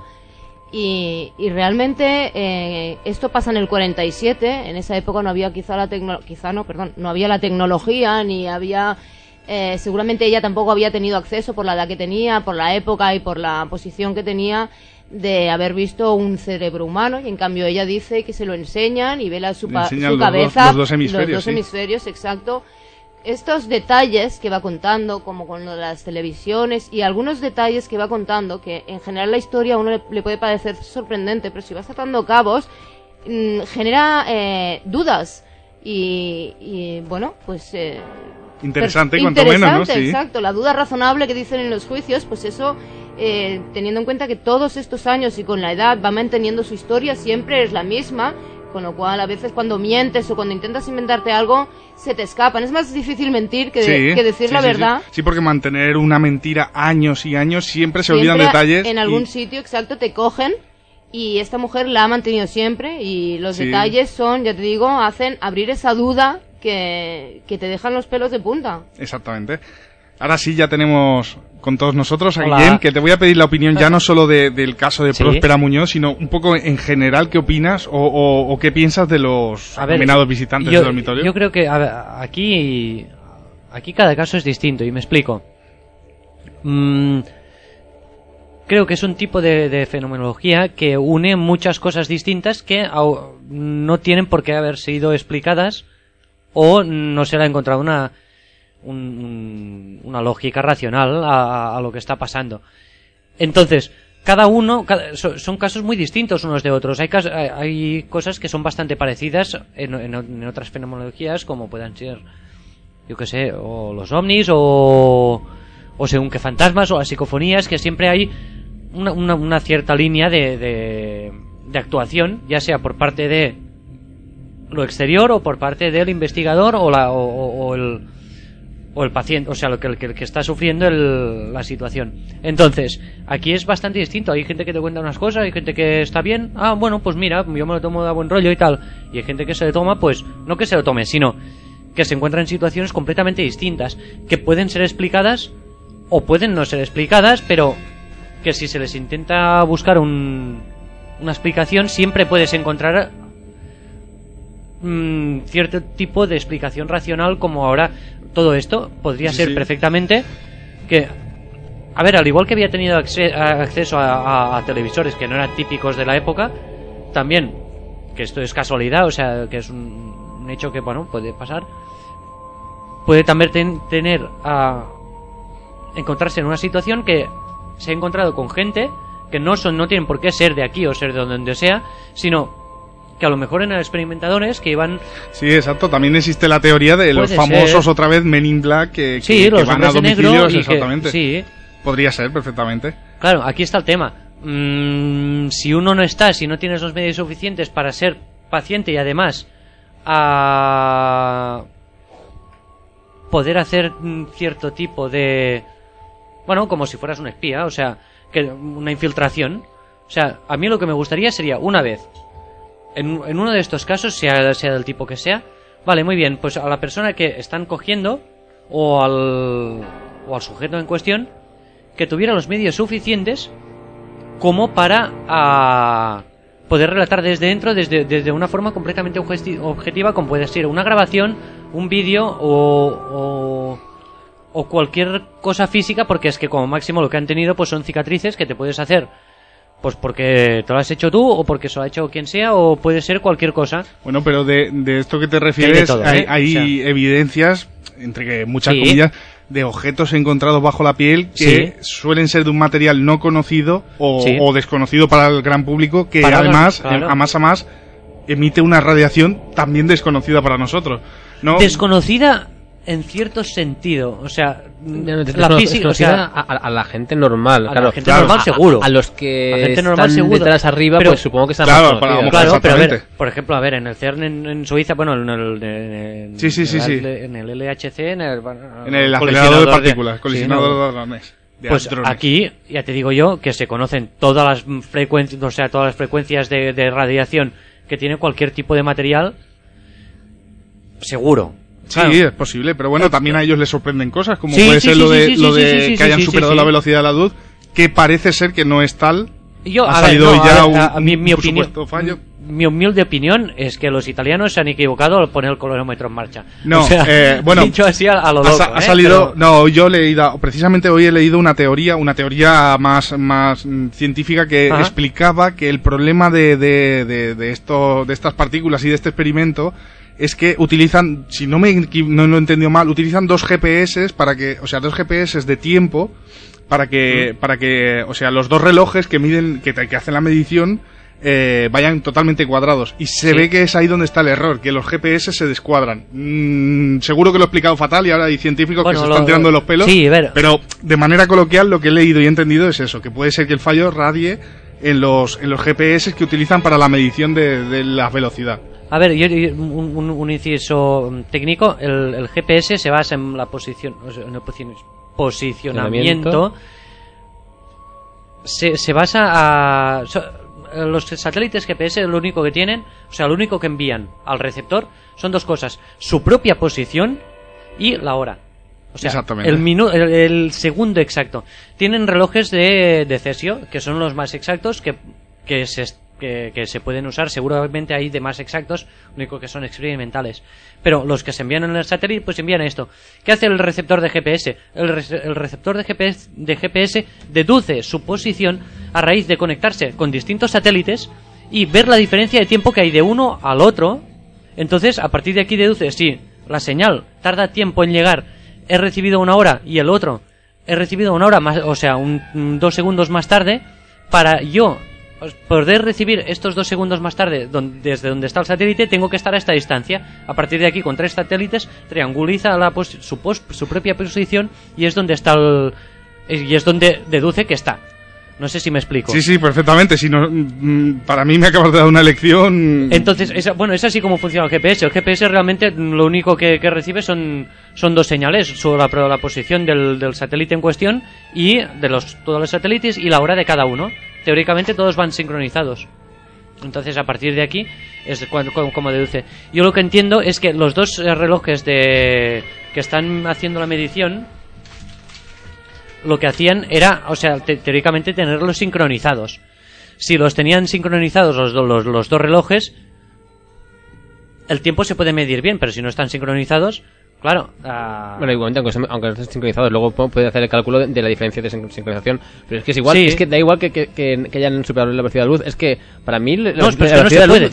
Y realmente esto pasa en el 47. En esa época no había no había la tecnología, ni había seguramente ella tampoco había tenido acceso, por la edad que tenía, por la época y por la posición que tenía, de haber visto un cerebro humano. Y en cambio ella dice que se lo enseñan y ve su cabeza, los dos hemisferios, hemisferios, exacto. Estos detalles que va contando, como con las televisiones, y algunos detalles que va contando, que en general la historia a uno le puede parecer sorprendente, pero si vas atando cabos, genera dudas. Y bueno, pues... interesante, cuanto menos, ¿no? Sí. Exacto, la duda razonable que dicen en los juicios, pues eso, teniendo en cuenta que todos estos años y con la edad va manteniendo su historia, siempre es la misma. Con lo cual, a veces cuando mientes o cuando intentas inventarte algo, se te escapan. Es más difícil mentir que decir la verdad. Sí, porque mantener una mentira años y años, siempre se olvidan detalles. En algún sitio, exacto, te cogen. Y esta mujer la ha mantenido siempre. Y los detalles son, ya te digo, hacen abrir esa duda que te dejan los pelos de punta. Exactamente. Ahora sí, ya tenemos con todos nosotros a Guillem, que te voy a pedir la opinión ya no solo del caso de Próspera Muñoz, sino un poco en general qué opinas o qué piensas de los nominados visitantes del dormitorio. Yo creo que aquí cada caso es distinto, y me explico. Creo que es un tipo de fenomenología que une muchas cosas distintas que no tienen por qué haber sido explicadas, o no se le ha encontrado una lógica racional a lo que está pasando. Entonces, cada uno son casos muy distintos unos de otros. Hay cosas que son bastante parecidas en otras fenomenologías, como puedan ser, yo qué sé, o los ovnis, o según qué fantasmas, o las psicofonías, que siempre hay una cierta línea de actuación, ya sea por parte de lo exterior o por parte del investigador o el paciente, o sea, el que está sufriendo la situación. Entonces, aquí es bastante distinto. Hay gente que te cuenta unas cosas, hay gente que está bien, bueno, pues mira, yo me lo tomo de buen rollo y tal. Y hay gente que se le toma, pues, no que se lo tome, sino que se encuentra en situaciones completamente distintas, que pueden ser explicadas o pueden no ser explicadas, pero que si se les intenta buscar una explicación, siempre puedes encontrar cierto tipo de explicación racional, como ahora todo esto podría ser perfectamente que, a ver, al igual que había tenido acceso a televisores que no eran típicos de la época, también, que esto es casualidad, o sea, que es un hecho que, bueno, puede pasar, puede también tener a encontrarse en una situación que se ha encontrado con gente que no tienen por qué ser de aquí o ser de donde sea, sino que a lo mejor eran experimentadores que iban... Sí, exacto. También existe la teoría de los famosos, otra vez, Men in Black, que los van a domicilios, exactamente. Sí. Podría ser, perfectamente. Claro, aquí está el tema. Si uno no está, si no tienes los medios suficientes para ser paciente y además a poder hacer cierto tipo de... Bueno, como si fueras un espía, o sea, que una infiltración. O sea, a mí lo que me gustaría sería, una vez, en uno de estos casos, sea del tipo que sea, vale, muy bien, pues a la persona que están cogiendo, o al sujeto en cuestión, que tuviera los medios suficientes como para poder relatar desde dentro, desde una forma completamente objetiva, como puede ser una grabación, un vídeo o cualquier cosa física, porque es que como máximo lo que han tenido pues son cicatrices que te puedes hacer pues porque te lo has hecho tú o porque se lo ha hecho quien sea, o puede ser cualquier cosa. Bueno, pero de esto que te refieres hay evidencias, entre muchas comillas, de objetos encontrados bajo la piel que suelen ser de un material no conocido o desconocido para el gran público, que además, a más, emite una radiación también desconocida para nosotros, ¿no? Desconocida en cierto sentido, o sea, la física, o sea, a la gente normal, a la gente normal seguro, a los que están detrás arriba, pero, pues supongo que están claro, pero a ver, por ejemplo, a ver, en el CERN en Suiza, bueno, en el LHC, en el acelerador de partículas, colisionador de hadrones. Pues aquí, ya te digo yo, que se conocen todas las frecuencias, o sea, todas las frecuencias de radiación que tiene cualquier tipo de material, seguro. Sí, es posible, pero bueno, también a ellos les sorprenden cosas, como puede ser lo de que hayan superado la velocidad de la luz, que parece ser que no es tal. Ha salido ya mi opinión, fallo. Mi humilde opinión es que los italianos se han equivocado al poner el cronómetro en marcha. No, o sea, bueno, dicho así a lo loco, ha salido, pero... No, yo precisamente hoy he leído una teoría más científica que explicaba que el problema de estas partículas y de este experimento es que utilizan, si no lo he entendido mal, utilizan dos GPS dos GPS de tiempo para que, o sea, los dos relojes que miden, que hacen la medición, vayan totalmente cuadrados. Y se ve que es ahí donde está el error, que los GPS se descuadran. Seguro que lo he explicado fatal y ahora hay científicos que se están tirando de los pelos. Pero de manera coloquial lo que he leído y entendido es eso, que puede ser que el fallo radie en los GPS que utilizan para la medición de la velocidad. A ver, un inciso técnico, el GPS se basa en la posición, en el posicionamiento. Se basa los satélites GPS lo único que tienen, o sea, lo único que envían al receptor son dos cosas: su propia posición y la hora. O sea, el segundo exacto. Tienen relojes de cesio, que son los más exactos que se pueden usar. Seguramente hay de más exactos, único que son experimentales. Pero los que se envían en el satélite, pues envían esto. ¿Qué hace el receptor de GPS? El receptor de GPS deduce su posición a raíz de conectarse con distintos satélites y ver la diferencia de tiempo que hay de uno al otro. Entonces, a partir de aquí deduce si la señal tarda tiempo en llegar, he recibido una hora, y el otro he recibido una hora más, o sea, 2 segundos más tarde, para yo poder recibir estos 2 segundos más tarde desde donde está el satélite, tengo que estar a esta distancia. A partir de aquí, con 3 satélites, trianguliza su propia posición y es donde está y es donde deduce que está. No sé si me explico. Sí, perfectamente. Si no, para mí me acabas de dar una lección. Entonces, es así como funciona el GPS. El GPS realmente lo único que recibe son 2 señales: la posición del satélite en cuestión y de todos los satélites y la hora de cada uno. Teóricamente todos van sincronizados. Entonces, a partir de aquí es como deduce. Yo lo que entiendo es que los 2 relojes que están haciendo la medición, lo que hacían era, o sea, teóricamente tenerlos sincronizados. Si los tenían sincronizados los 2 relojes, el tiempo se puede medir bien, pero si no están sincronizados, claro. Bueno, igualmente, aunque no estén sincronizados, luego puede hacer el cálculo de la diferencia de sincronización. Pero es que es igual, es que da igual que hayan superado la velocidad de la luz. Es que para mí no se puede.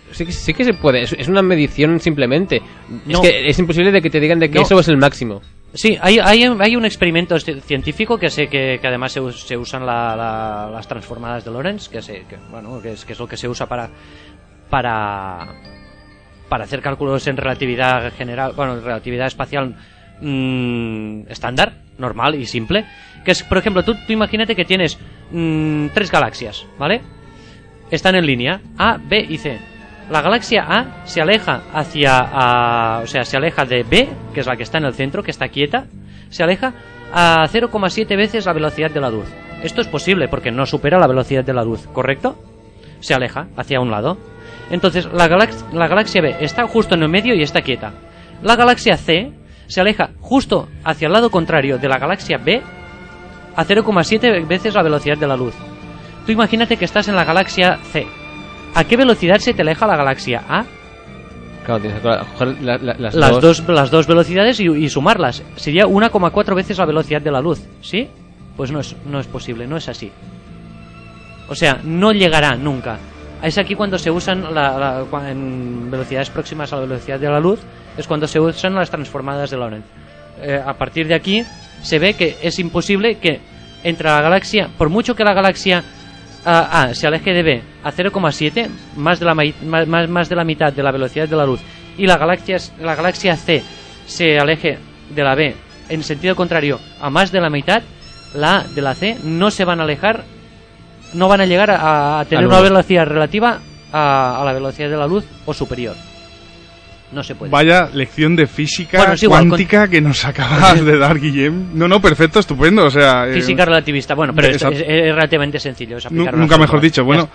Sí que se puede, es una medición simplemente. No. Es que es imposible de que te digan de que eso es el máximo. Sí, hay un experimento científico que sé que además se usan las transformadas de Lorentz, que es lo que se usa para hacer cálculos en relatividad general, en relatividad espacial estándar, normal y simple. Que es, por ejemplo, tú imagínate que tienes 3 galaxias, ¿vale? Están en línea, A, B y C. La galaxia A se aleja se aleja de B, que es la que está en el centro, que está quieta, se aleja a 0,7 veces la velocidad de la luz. Esto es posible porque no supera la velocidad de la luz, ¿correcto? Se aleja hacia un lado. Entonces, la galaxia B está justo en el medio y está quieta. La galaxia C se aleja justo hacia el lado contrario de la galaxia B a 0,7 veces la velocidad de la luz. Tú imagínate que estás en la galaxia C. ¿A qué velocidad se te aleja la galaxia A? Claro, tienes que coger las dos velocidades y sumarlas. Sería 1,4 veces la velocidad de la luz, ¿sí? Pues no es posible, no es así. O sea, no llegará nunca. Es aquí cuando se usan en velocidades próximas a la velocidad de la luz, es cuando se usan las transformadas de Lorentz. A partir de aquí se ve que es imposible que entre la galaxia, por mucho que la galaxia A se aleje de B a 0,7, más de la mitad de la velocidad de la luz, y la galaxia C se aleje de la B en sentido contrario a más de la mitad, la A de la C no se van a alejar, no van a llegar a tener una velocidad relativa a la velocidad de la luz o superior. No se puede. Vaya lección de física cuántica que nos acabas de dar, Guillem. No, perfecto, estupendo. O sea, física relativista. Bueno, pero es relativamente sencillo. Nunca mejor dicho. Bueno,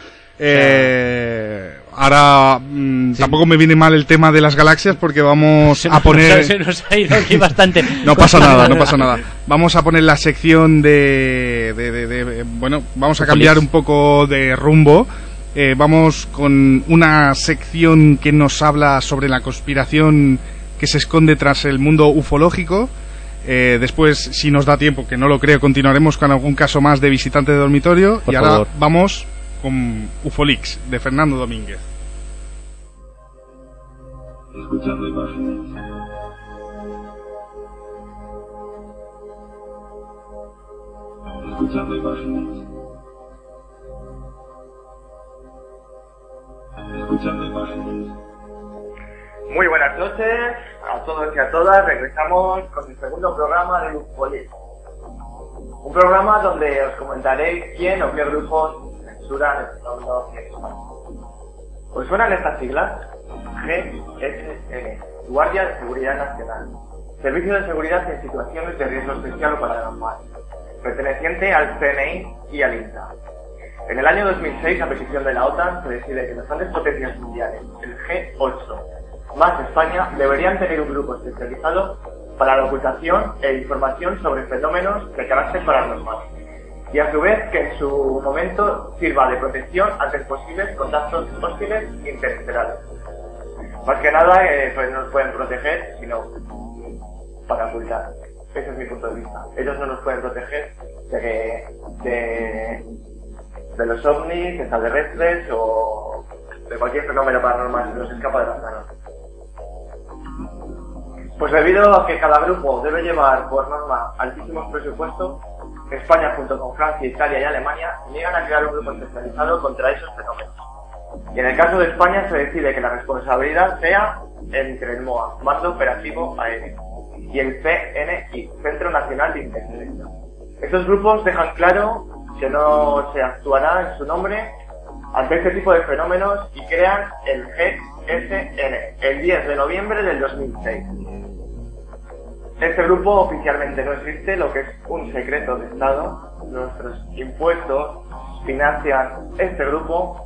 ahora tampoco me viene mal el tema de las galaxias porque vamos a poner... Se nos ha ido aquí bastante. No pasa nada. Vamos a poner la sección bueno, vamos a cambiar un poco de rumbo. Vamos con una sección que nos habla sobre la conspiración que se esconde tras el mundo ufológico. Después, si nos da tiempo, que no lo creo, continuaremos con algún caso más de visitante de dormitorio. Por y ahora favor. Vamos con Ufolix, de Fernando Domínguez. Escuchando imágenes. Escuchando imágenes. Escuchando imágenes. Muy buenas noches a todos y a todas. Regresamos con el segundo programa de Ufolix. Un programa donde os comentaré quién o qué grupos censuran el fenómeno sexual. ¿Os suenan estas siglas? GSN, Guardia de Seguridad Nacional, Servicio de Seguridad en Situaciones de Riesgo Especial o Paranormal, perteneciente al CNI y al INTA. En el año 2006, a petición de la OTAN, se decide que las grandes potencias mundiales, el G8, más España, deberían tener un grupo especializado para la ocultación e información sobre fenómenos de carácter paranormal, y a su vez que en su momento sirva de protección ante posibles contactos hostiles interestelares. Más que nada, pues no nos pueden proteger, sino para ocultar. Ese es mi punto de vista. Ellos no nos pueden proteger de los ovnis, extraterrestres o de cualquier fenómeno paranormal que nos escapa de las manos. Pues debido a que cada grupo debe llevar por norma altísimos presupuestos, España junto con Francia, Italia y Alemania niegan a crear un grupo especializado contra esos fenómenos. Y en el caso de España se decide que la responsabilidad sea entre el MOA, Mando Operativo Aéreo, y el CNI, Centro Nacional de Inteligencia. Estos grupos dejan claro que no se actuará en su nombre ante este tipo de fenómenos y crean el GSN el 10 de noviembre del 2006. Este grupo oficialmente no existe, lo que es un secreto de Estado. Nuestros impuestos financian este grupo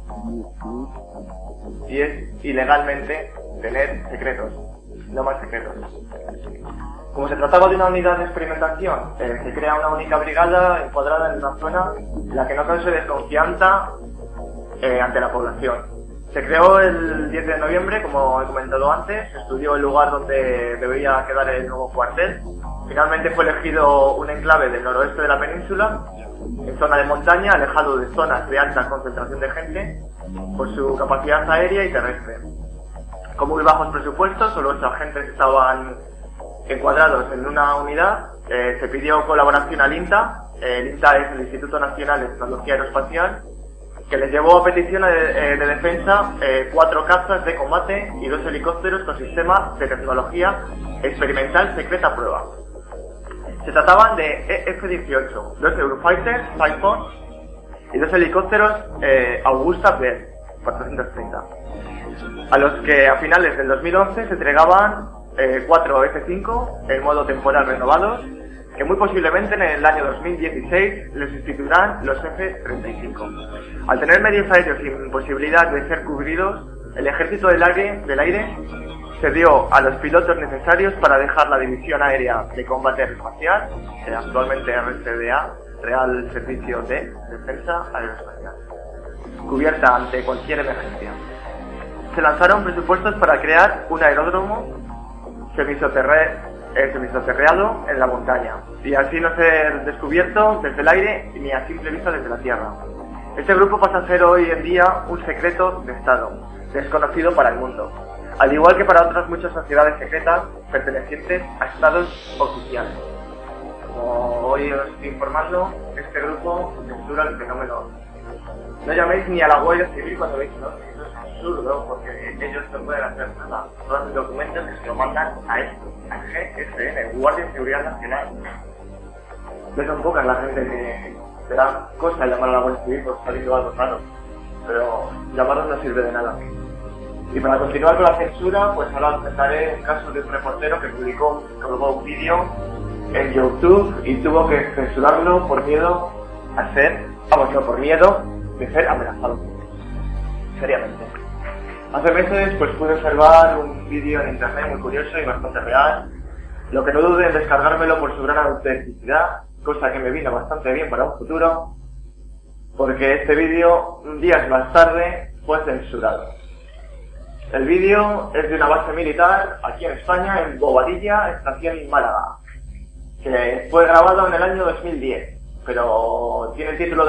y es ilegalmente tener secretos, no más secretos. Como se trataba de una unidad de experimentación, se crea una única brigada encuadrada en una zona en la que no cause desconfianza ante la población. Se creó el 10 de noviembre, como he comentado antes, se estudió el lugar donde debería quedar el nuevo cuartel. Finalmente fue elegido un enclave del noroeste de la península, en zona de montaña, alejado de zonas de alta concentración de gente, por su capacidad aérea y terrestre. Con muy bajos presupuestos, solo 8 agentes estaban encuadrados en una unidad. Se pidió colaboración al INTA. El INTA es el Instituto Nacional de Tecnología Aeroespacial, que les llevó a petición de defensa 4 cazas de combate y 2 helicópteros con sistema de tecnología experimental secreta a prueba. Se trataban de F-18, 2 Eurofighters Typhoon y 2 helicópteros Augusta Bell 430, a los que a finales del 2011 se entregaban 4 F-5 en modo temporal renovados, que muy posiblemente en el año 2016 les sustituirán los F-35. Al tener medios aéreos sin posibilidad de ser cubridos, el Ejército del Aire se dio a los pilotos necesarios para dejar la División Aérea de Combate Aeroespacial, actualmente RCDA, Real Servicio de Defensa Aeroespacial, cubierta ante cualquier emergencia. Se lanzaron presupuestos para crear un aeródromo semisoterrado en la montaña, y así no ser descubierto desde el aire ni a simple vista desde la tierra. Este grupo pasa a ser hoy en día un secreto de Estado, desconocido para el mundo, al igual que para otras muchas sociedades secretas pertenecientes a estados oficiales. Como hoy os estoy informando, este grupo censura el fenómeno. No llaméis ni a la Guardia Civil cuando veis, ¿no? Eso es absurdo, porque ellos no pueden hacer nada. Todos los documentos que se lo mandan a esto, al GSN, Guardia de Seguridad Nacional. No son pocas la gente que te da cosa llamar a la Guardia Civil por salir algo raro, pero llamarlos no sirve de nada. Y para continuar con la censura, pues ahora os contaré un caso de un reportero que colgó un vídeo en YouTube y tuvo que censurarlo por miedo a ser, por miedo de ser amenazado. Seriamente. Hace meses pues pude observar un vídeo en internet muy curioso y bastante real, lo que no dude en descargármelo por su gran autenticidad, cosa que me vino bastante bien para un futuro, porque este vídeo, días más tarde, fue censurado. El vídeo es de una base militar aquí en España, en Bobadilla, estación Málaga, que fue grabado en el año 2010, pero tiene título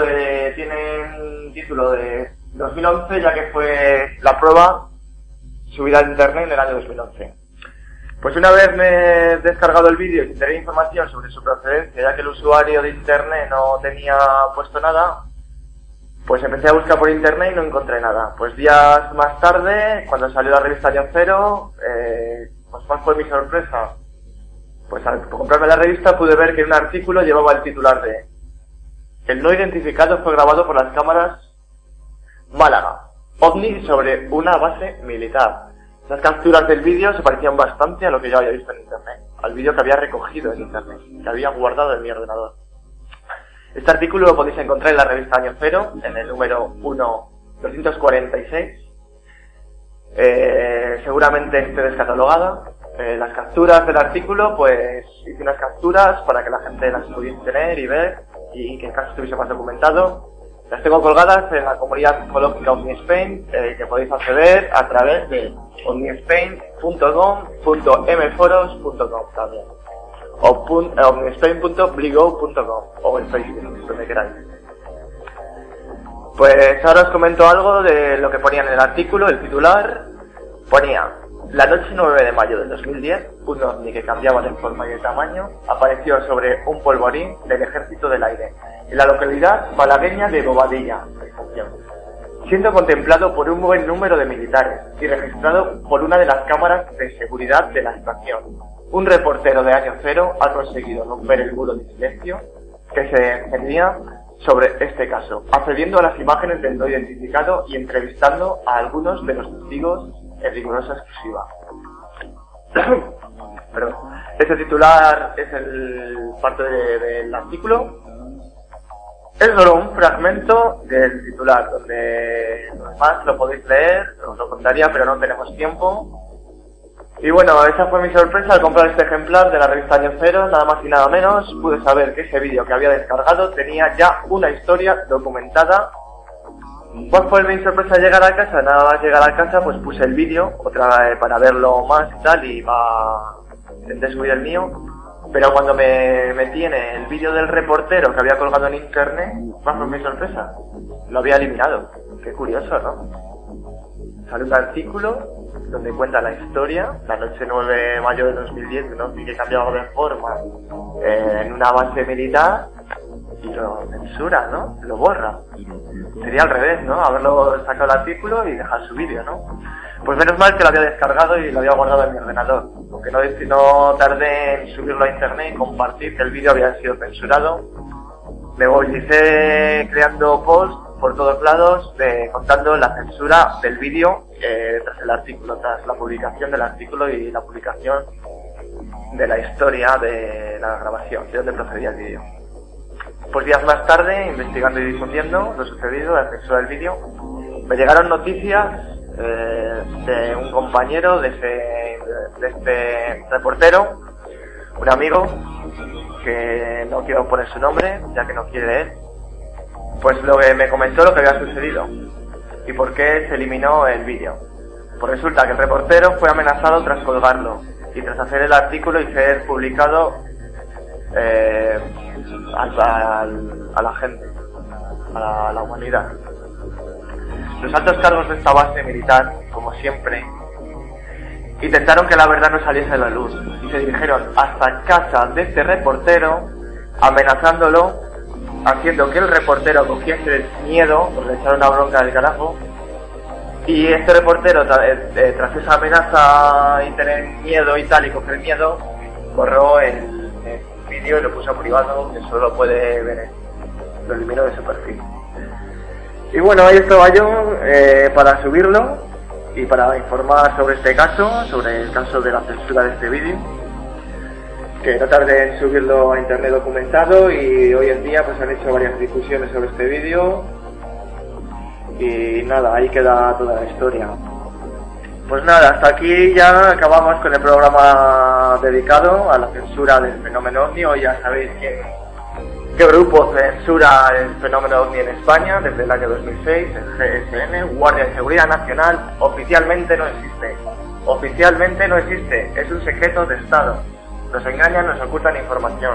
de 2011, ya que fue la prueba subida a internet en el año 2011. Pues una vez me he descargado el vídeo y sin tener información sobre su procedencia, ya que el usuario de internet no tenía puesto nada, pues empecé a buscar por internet y no encontré nada. Pues días más tarde, cuando salió la revista Año Cero, pues cuál fue mi sorpresa. Pues al comprarme la revista pude ver que en un artículo llevaba el titular de "El no identificado fue grabado por las cámaras Málaga, ovni sobre una base militar". Las capturas del vídeo se parecían bastante a lo que yo había visto en internet, al vídeo que había recogido en internet, que había guardado en mi ordenador. Este artículo lo podéis encontrar en la revista Año Cero, en el número 1/246. Seguramente esté descatalogada. Las capturas del artículo, pues hice unas capturas para que la gente las pudiese tener y ver, y que en caso estuviese más documentado. Las tengo colgadas en la comunidad ufológica OVNI Spain, que podéis acceder a través de ovnispain.com.mforos.com también, o ovnispain.bligo.com, o en Facebook, donde queráis. Pues ahora os comento algo de lo que ponía en el artículo. El titular ponía: la noche 9 de mayo del 2010, un ovni que cambiaba de forma y de tamaño apareció sobre un polvorín del Ejército del Aire, en la localidad malagueña de Bobadilla, siendo contemplado por un buen número de militares y registrado por una de las cámaras de seguridad de la estación. Un reportero de Año Cero ha conseguido romper el muro de silencio que se encendía sobre este caso, accediendo a las imágenes del no identificado y entrevistando a algunos de los testigos en rigurosa exclusiva. Perdón. Este titular es el parte del artículo. Es solo un fragmento del titular, donde más lo podéis leer, os lo contaría, pero no tenemos tiempo. Y bueno, esa fue mi sorpresa al comprar este ejemplar de la revista Año Cero, nada más y nada menos. Pude saber que ese vídeo que había descargado tenía ya una historia documentada. ¿Cuál fue mi sorpresa al llegar a casa? Nada más llegar a casa, pues puse el vídeo, otra vez para verlo más y tal, y intenté subir el mío. Pero cuando me metí en el vídeo del reportero que había colgado en internet, ¿cuál fue mi sorpresa? Lo había eliminado. qué curioso, ¿no? Sale un artículo donde cuenta la historia, la noche 9 de mayo de 2010, ¿no? Que cambiaba de forma en una base militar y lo censura, ¿no? Lo borra. Sería al revés, ¿no? Haberlo sacado el artículo y dejar su vídeo, ¿no? Pues menos mal que lo había descargado y lo había guardado en mi ordenador. Aunque no tardé en subirlo a internet y compartir que el vídeo había sido censurado. Me movilicé creando posts por todos lados contando la censura del vídeo tras el artículo, tras la publicación del artículo y la publicación de la historia de la grabación, de dónde procedía el vídeo. Pues días más tarde, investigando y difundiendo lo sucedido, la censura del vídeo, me llegaron noticias de un compañero de este reportero, un amigo, que no quiero poner su nombre, ya que no quiere él, pues lo que me comentó lo que había sucedido y por qué se eliminó el vídeo. Pues resulta que el reportero fue amenazado tras colgarlo y tras hacer el artículo y ser publicado a la gente, a la humanidad. Los altos cargos de esta base militar, como siempre, intentaron que la verdad no saliese a la luz y se dirigieron hasta casa de este reportero, amenazándolo, haciendo que el reportero cogiese el miedo, porque le echaron una bronca del carajo, y este reportero, tras esa amenaza y tener miedo y tal, y coger miedo, borró el vídeo y lo puso a privado, que solo puede ver él. Lo eliminó de su perfil. Y bueno, ahí estaba yo para subirlo y para informar sobre este caso, sobre el caso de la censura de este vídeo, que no tardé en subirlo a internet documentado, y hoy en día pues han hecho varias discusiones sobre este vídeo y nada, ahí queda toda la historia. Pues nada, hasta aquí ya acabamos con el programa dedicado a la censura del fenómeno OVNI. Hoy ya sabéis qué grupo censura el fenómeno OVNI en España desde el año 2006, el GSN, Guardia de Seguridad Nacional. Oficialmente no existe. Oficialmente no existe. Es un secreto de Estado. Nos engañan, nos ocultan información.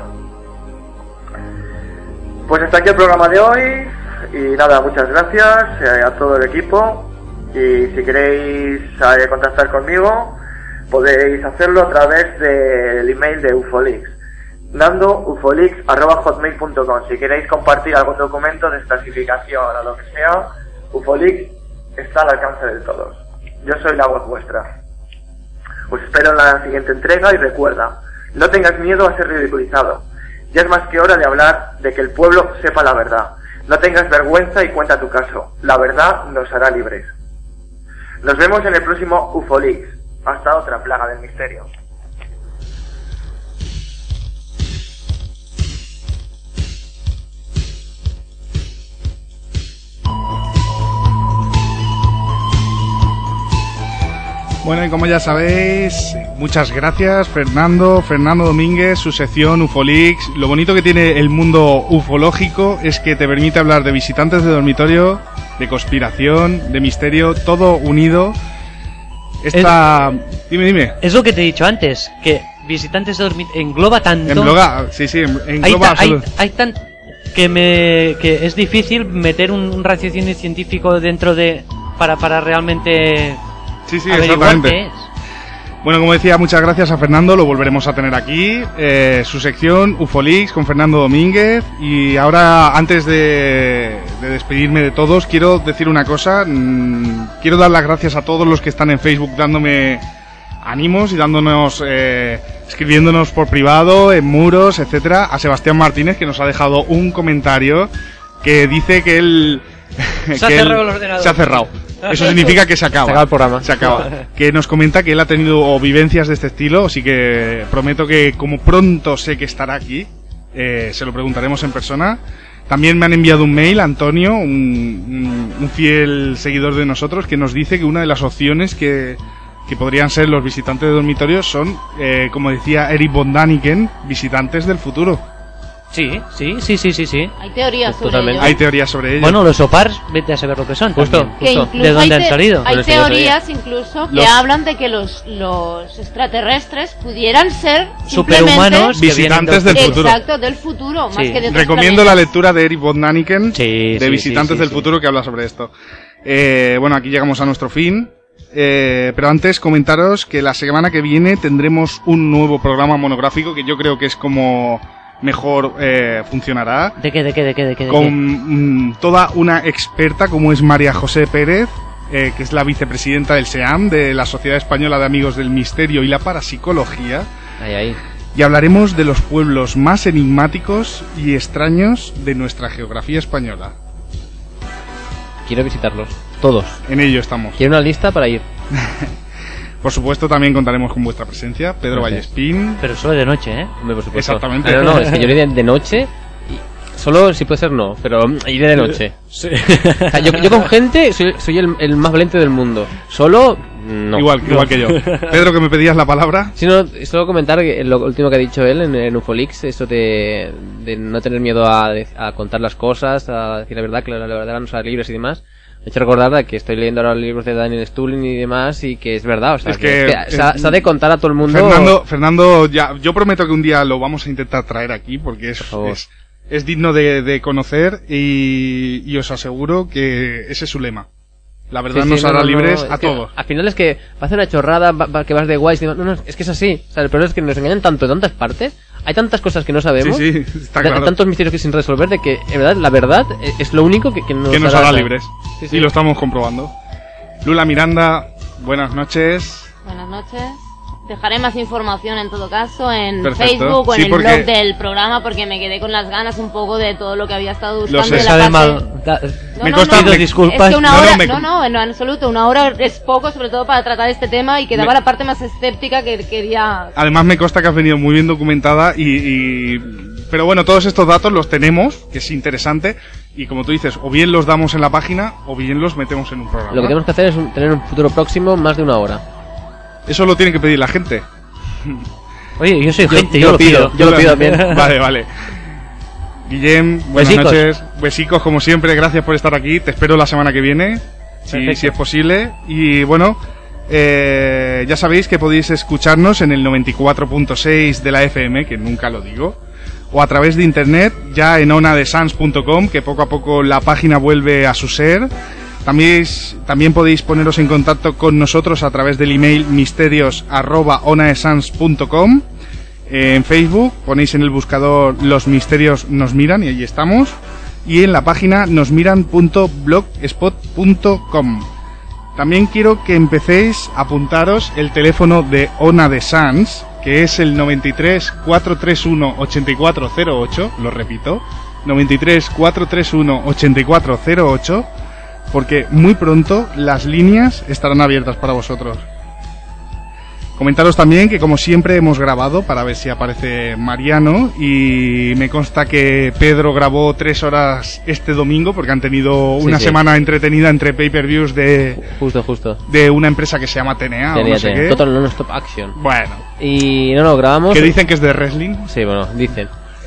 Pues hasta aquí el programa de hoy. Y nada, muchas gracias a todo el equipo. Y si queréis contactar conmigo, podéis hacerlo a través del email de Ufolix, nandoufolix@hotmail.com. Si queréis compartir algún documento, desclasificación o lo que sea, Ufolix está al alcance de todos. Yo soy la voz vuestra. Os espero en la siguiente entrega y recuerda, no tengas miedo a ser ridiculizado. Ya es más que hora de hablar de que el pueblo sepa la verdad. No tengas vergüenza y cuenta tu caso. La verdad nos hará libres. Nos vemos en el próximo Ufolix. Hasta otra plaga del misterio. Bueno, y como ya sabéis, muchas gracias Fernando Domínguez, su sección Ufolix. Lo bonito que tiene el mundo ufológico es que te permite hablar de visitantes de dormitorio, de conspiración, de misterio, todo unido. Dime. Es lo que te he dicho antes, que visitantes de dormitorio engloba tanto. Engloba absoluto. Hay tan que es difícil meter un raciocinio científico dentro de para realmente averiguar qué es. Bueno, como decía, muchas gracias a Fernando, lo volveremos a tener aquí, su sección Ufolix con Fernando Domínguez. Y ahora, antes de despedirme de todos, quiero decir una cosa. Quiero dar las gracias a todos los que están en Facebook dándome ánimos y dándonos, escribiéndonos por privado, en muros, etcétera. A Sebastián Martínez, que nos ha dejado un comentario que dice que él... Se ha cerrado el ordenador. Se ha cerrado. Eso significa que se acaba. Se acaba el programa. Se acaba. Que nos comenta que él ha tenido vivencias de este estilo, así que prometo que como pronto sé que estará aquí, se lo preguntaremos en persona. También me han enviado un mail, Antonio, un fiel seguidor de nosotros, que nos dice que una de las opciones que podrían ser los visitantes de dormitorios son, como decía Eric von Daniken, visitantes del futuro. Sí. Hay teorías sobre Totalmente. ello. Hay teorías sobre ello. Bueno, los OPARs, vete a saber lo que son. Justo. Que incluso ¿De dónde han salido? Hay Bueno, teorías incluso que hablan de que los extraterrestres pudieran ser Superhumanos simplemente visitantes del futuro. Exacto, del futuro, más Sí. que de otros Recomiendo la planetas. lectura de Eric von Daniken, Sí, de sí, Visitantes sí, del sí. Futuro, que habla sobre esto. Bueno, aquí llegamos a nuestro fin. Pero antes comentaros que la semana que viene tendremos un nuevo programa monográfico que yo creo que es como mejor funcionará. ¿De qué? Con toda una experta como es María José Pérez, que es la vicepresidenta del SEAM, de la Sociedad Española de Amigos del Misterio y la Parapsicología. Ahí. Y hablaremos de los pueblos más enigmáticos y extraños de nuestra geografía española. Quiero visitarlos, todos. En ello estamos. Quiero una lista para ir. Por supuesto, también contaremos con vuestra presencia, Pedro Vallespín. Pero solo de noche, ¿eh? Hombre, por supuesto. Exactamente. No, es que yo iré de noche. Y solo si puede ser no, pero iré de noche. Sí. O sea, yo con gente soy el más valiente del mundo. Solo, no. Igual que yo. Pedro, que me pedías la palabra. Sí, no, solo comentar lo último que ha dicho él en Ufolix, eso de no tener miedo a contar las cosas, a decir la verdad, que la verdad nos hará libres y demás. Me he hecho recordar que estoy leyendo ahora los libros de Daniel Stulin y demás, y que es verdad, o sea, que se ha de contar a todo el mundo. Fernando, yo prometo que un día lo vamos a intentar traer aquí, porque es digno de conocer, y os aseguro que ese es su lema. La verdad nos hará libres a todos. Al final es que va a hacer una chorrada, que vas de guay. No, es que es así. O sea, el problema es que nos engañan tanto en tantas partes. Hay tantas cosas que no sabemos. Sí, está claro. Tantos misterios que sin resolver, de que, en verdad, la verdad es lo único que nos hará libres. Sí. Y lo estamos comprobando. Lula Miranda, buenas noches. Buenas noches. Dejaré más información en todo caso en Perfecto. Facebook o en el blog del programa, porque me quedé con las ganas un poco de todo lo que había estado buscando. Me consta, disculpas. Es que una hora, no, en absoluto, una hora es poco, sobre todo para tratar este tema, y quedaba la parte más escéptica que quería. Además me consta que has venido muy bien documentada pero bueno, todos estos datos los tenemos, que es interesante, y como tú dices, o bien los damos en la página o bien los metemos en un programa. Lo que tenemos que hacer es tener un futuro próximo más de una hora. Eso lo tiene que pedir la gente. Oye, yo soy gente, yo lo pido. Yo lo pido también. Vale. Guillem, buenas noches. Besicos, como siempre, gracias por estar aquí. Te espero la semana que viene, si es posible. Y bueno, ya sabéis que podéis escucharnos en el 94.6 de la FM, que nunca lo digo, o a través de internet, ya en onadesans.com, que poco a poco la página vuelve a su ser. También podéis poneros en contacto con nosotros a través del email misterios@onadesans.com. En Facebook ponéis en el buscador Los Misterios Nos Miran y allí estamos. Y en la página nosmiran.blogspot.com. También quiero que empecéis a apuntaros el teléfono de Ona de Sans, que es el 93 431 8408, lo repito, 93 431 8408. Porque muy pronto las líneas estarán abiertas para vosotros. Comentaros también que, como siempre, hemos grabado para ver si aparece Mariano, y me consta que Pedro grabó 3 horas este domingo, porque han tenido una semana entretenida entre pay-per-views Justo. de una empresa que se llama TNA o no sé qué. Total Non-Stop Action. Bueno. Y no, grabamos. ¿Que dicen que es de wrestling? Sí, bueno, dicen.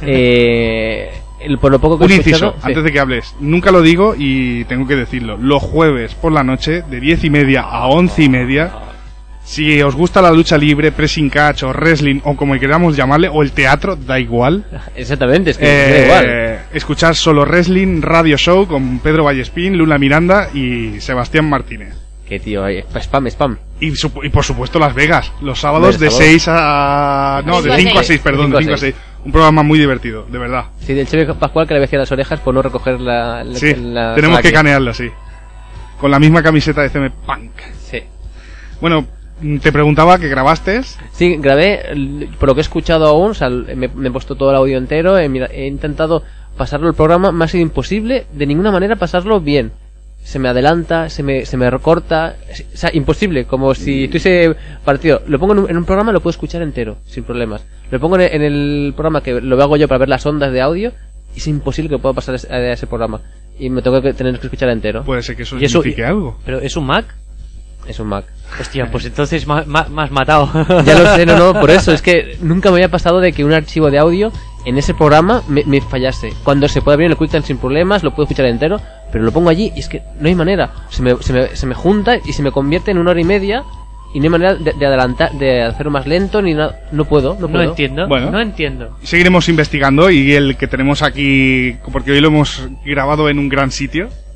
Por lo poco que un inciso, antes de que hables, nunca lo digo y tengo que decirlo, los jueves por la noche de 10:30 a 11:30, si os gusta la lucha libre, pressing catch o wrestling o como queramos llamarle, o el teatro, da igual. Exactamente, es que da igual. Escuchar Solo Wrestling Radio Show con Pedro Vallespín, Lula Miranda y Sebastián Martínez. Que tío, spam. Y por supuesto Las Vegas, los sábados de 6 a... No, de 5 a 6, perdón, de 5 a 6. Un programa muy divertido, de verdad. Sí, del Cheve Pascual, que le vejía las orejas por no recoger la tenemos que canearlo, sí. Con la misma camiseta de CM Punk. Sí. Bueno, te preguntaba que grabaste. Sí, grabé, por lo que he escuchado aún, o sea, me he puesto todo el audio entero, he intentado pasarlo el programa, me ha sido imposible de ninguna manera pasarlo bien. Se me adelanta, se me recorta, o sea, imposible, como si estuviese partido. Lo pongo en un programa, lo puedo escuchar entero, sin problemas. Lo pongo en el programa que lo hago yo para ver las ondas de audio, y es imposible que pueda pasar a ese programa. Y me tengo que tener que escuchar entero. Puede ser que eso signifique algo. ¿Pero es un Mac? Es un Mac. Hostia, pues entonces me has matado. Ya lo sé, no, por eso, es que nunca me había pasado de que un archivo de audio en ese programa me fallase. Cuando se puede abrir el QuickTime sin problemas, lo puedo escuchar entero, pero lo pongo allí y es que no hay manera. Se me junta y se me convierte en 1 hora y media y no hay manera de adelantar, de hacerlo más lento ni nada. No puedo. No entiendo. Bueno, no entiendo. Seguiremos investigando, y el que tenemos aquí, porque hoy lo hemos grabado en un gran sitio.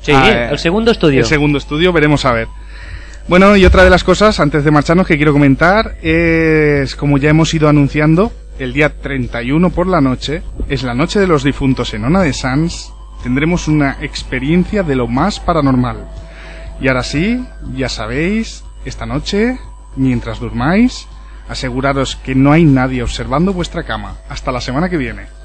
Sí, el segundo estudio. El segundo estudio, veremos a ver. Bueno, y otra de las cosas, antes de marcharnos, que quiero comentar es, como ya hemos ido anunciando, el día 31 por la noche, es la noche de los difuntos en Ona de Sans, tendremos una experiencia de lo más paranormal. Y ahora sí, ya sabéis, esta noche, mientras durmáis, aseguraros que no hay nadie observando vuestra cama. Hasta la semana que viene.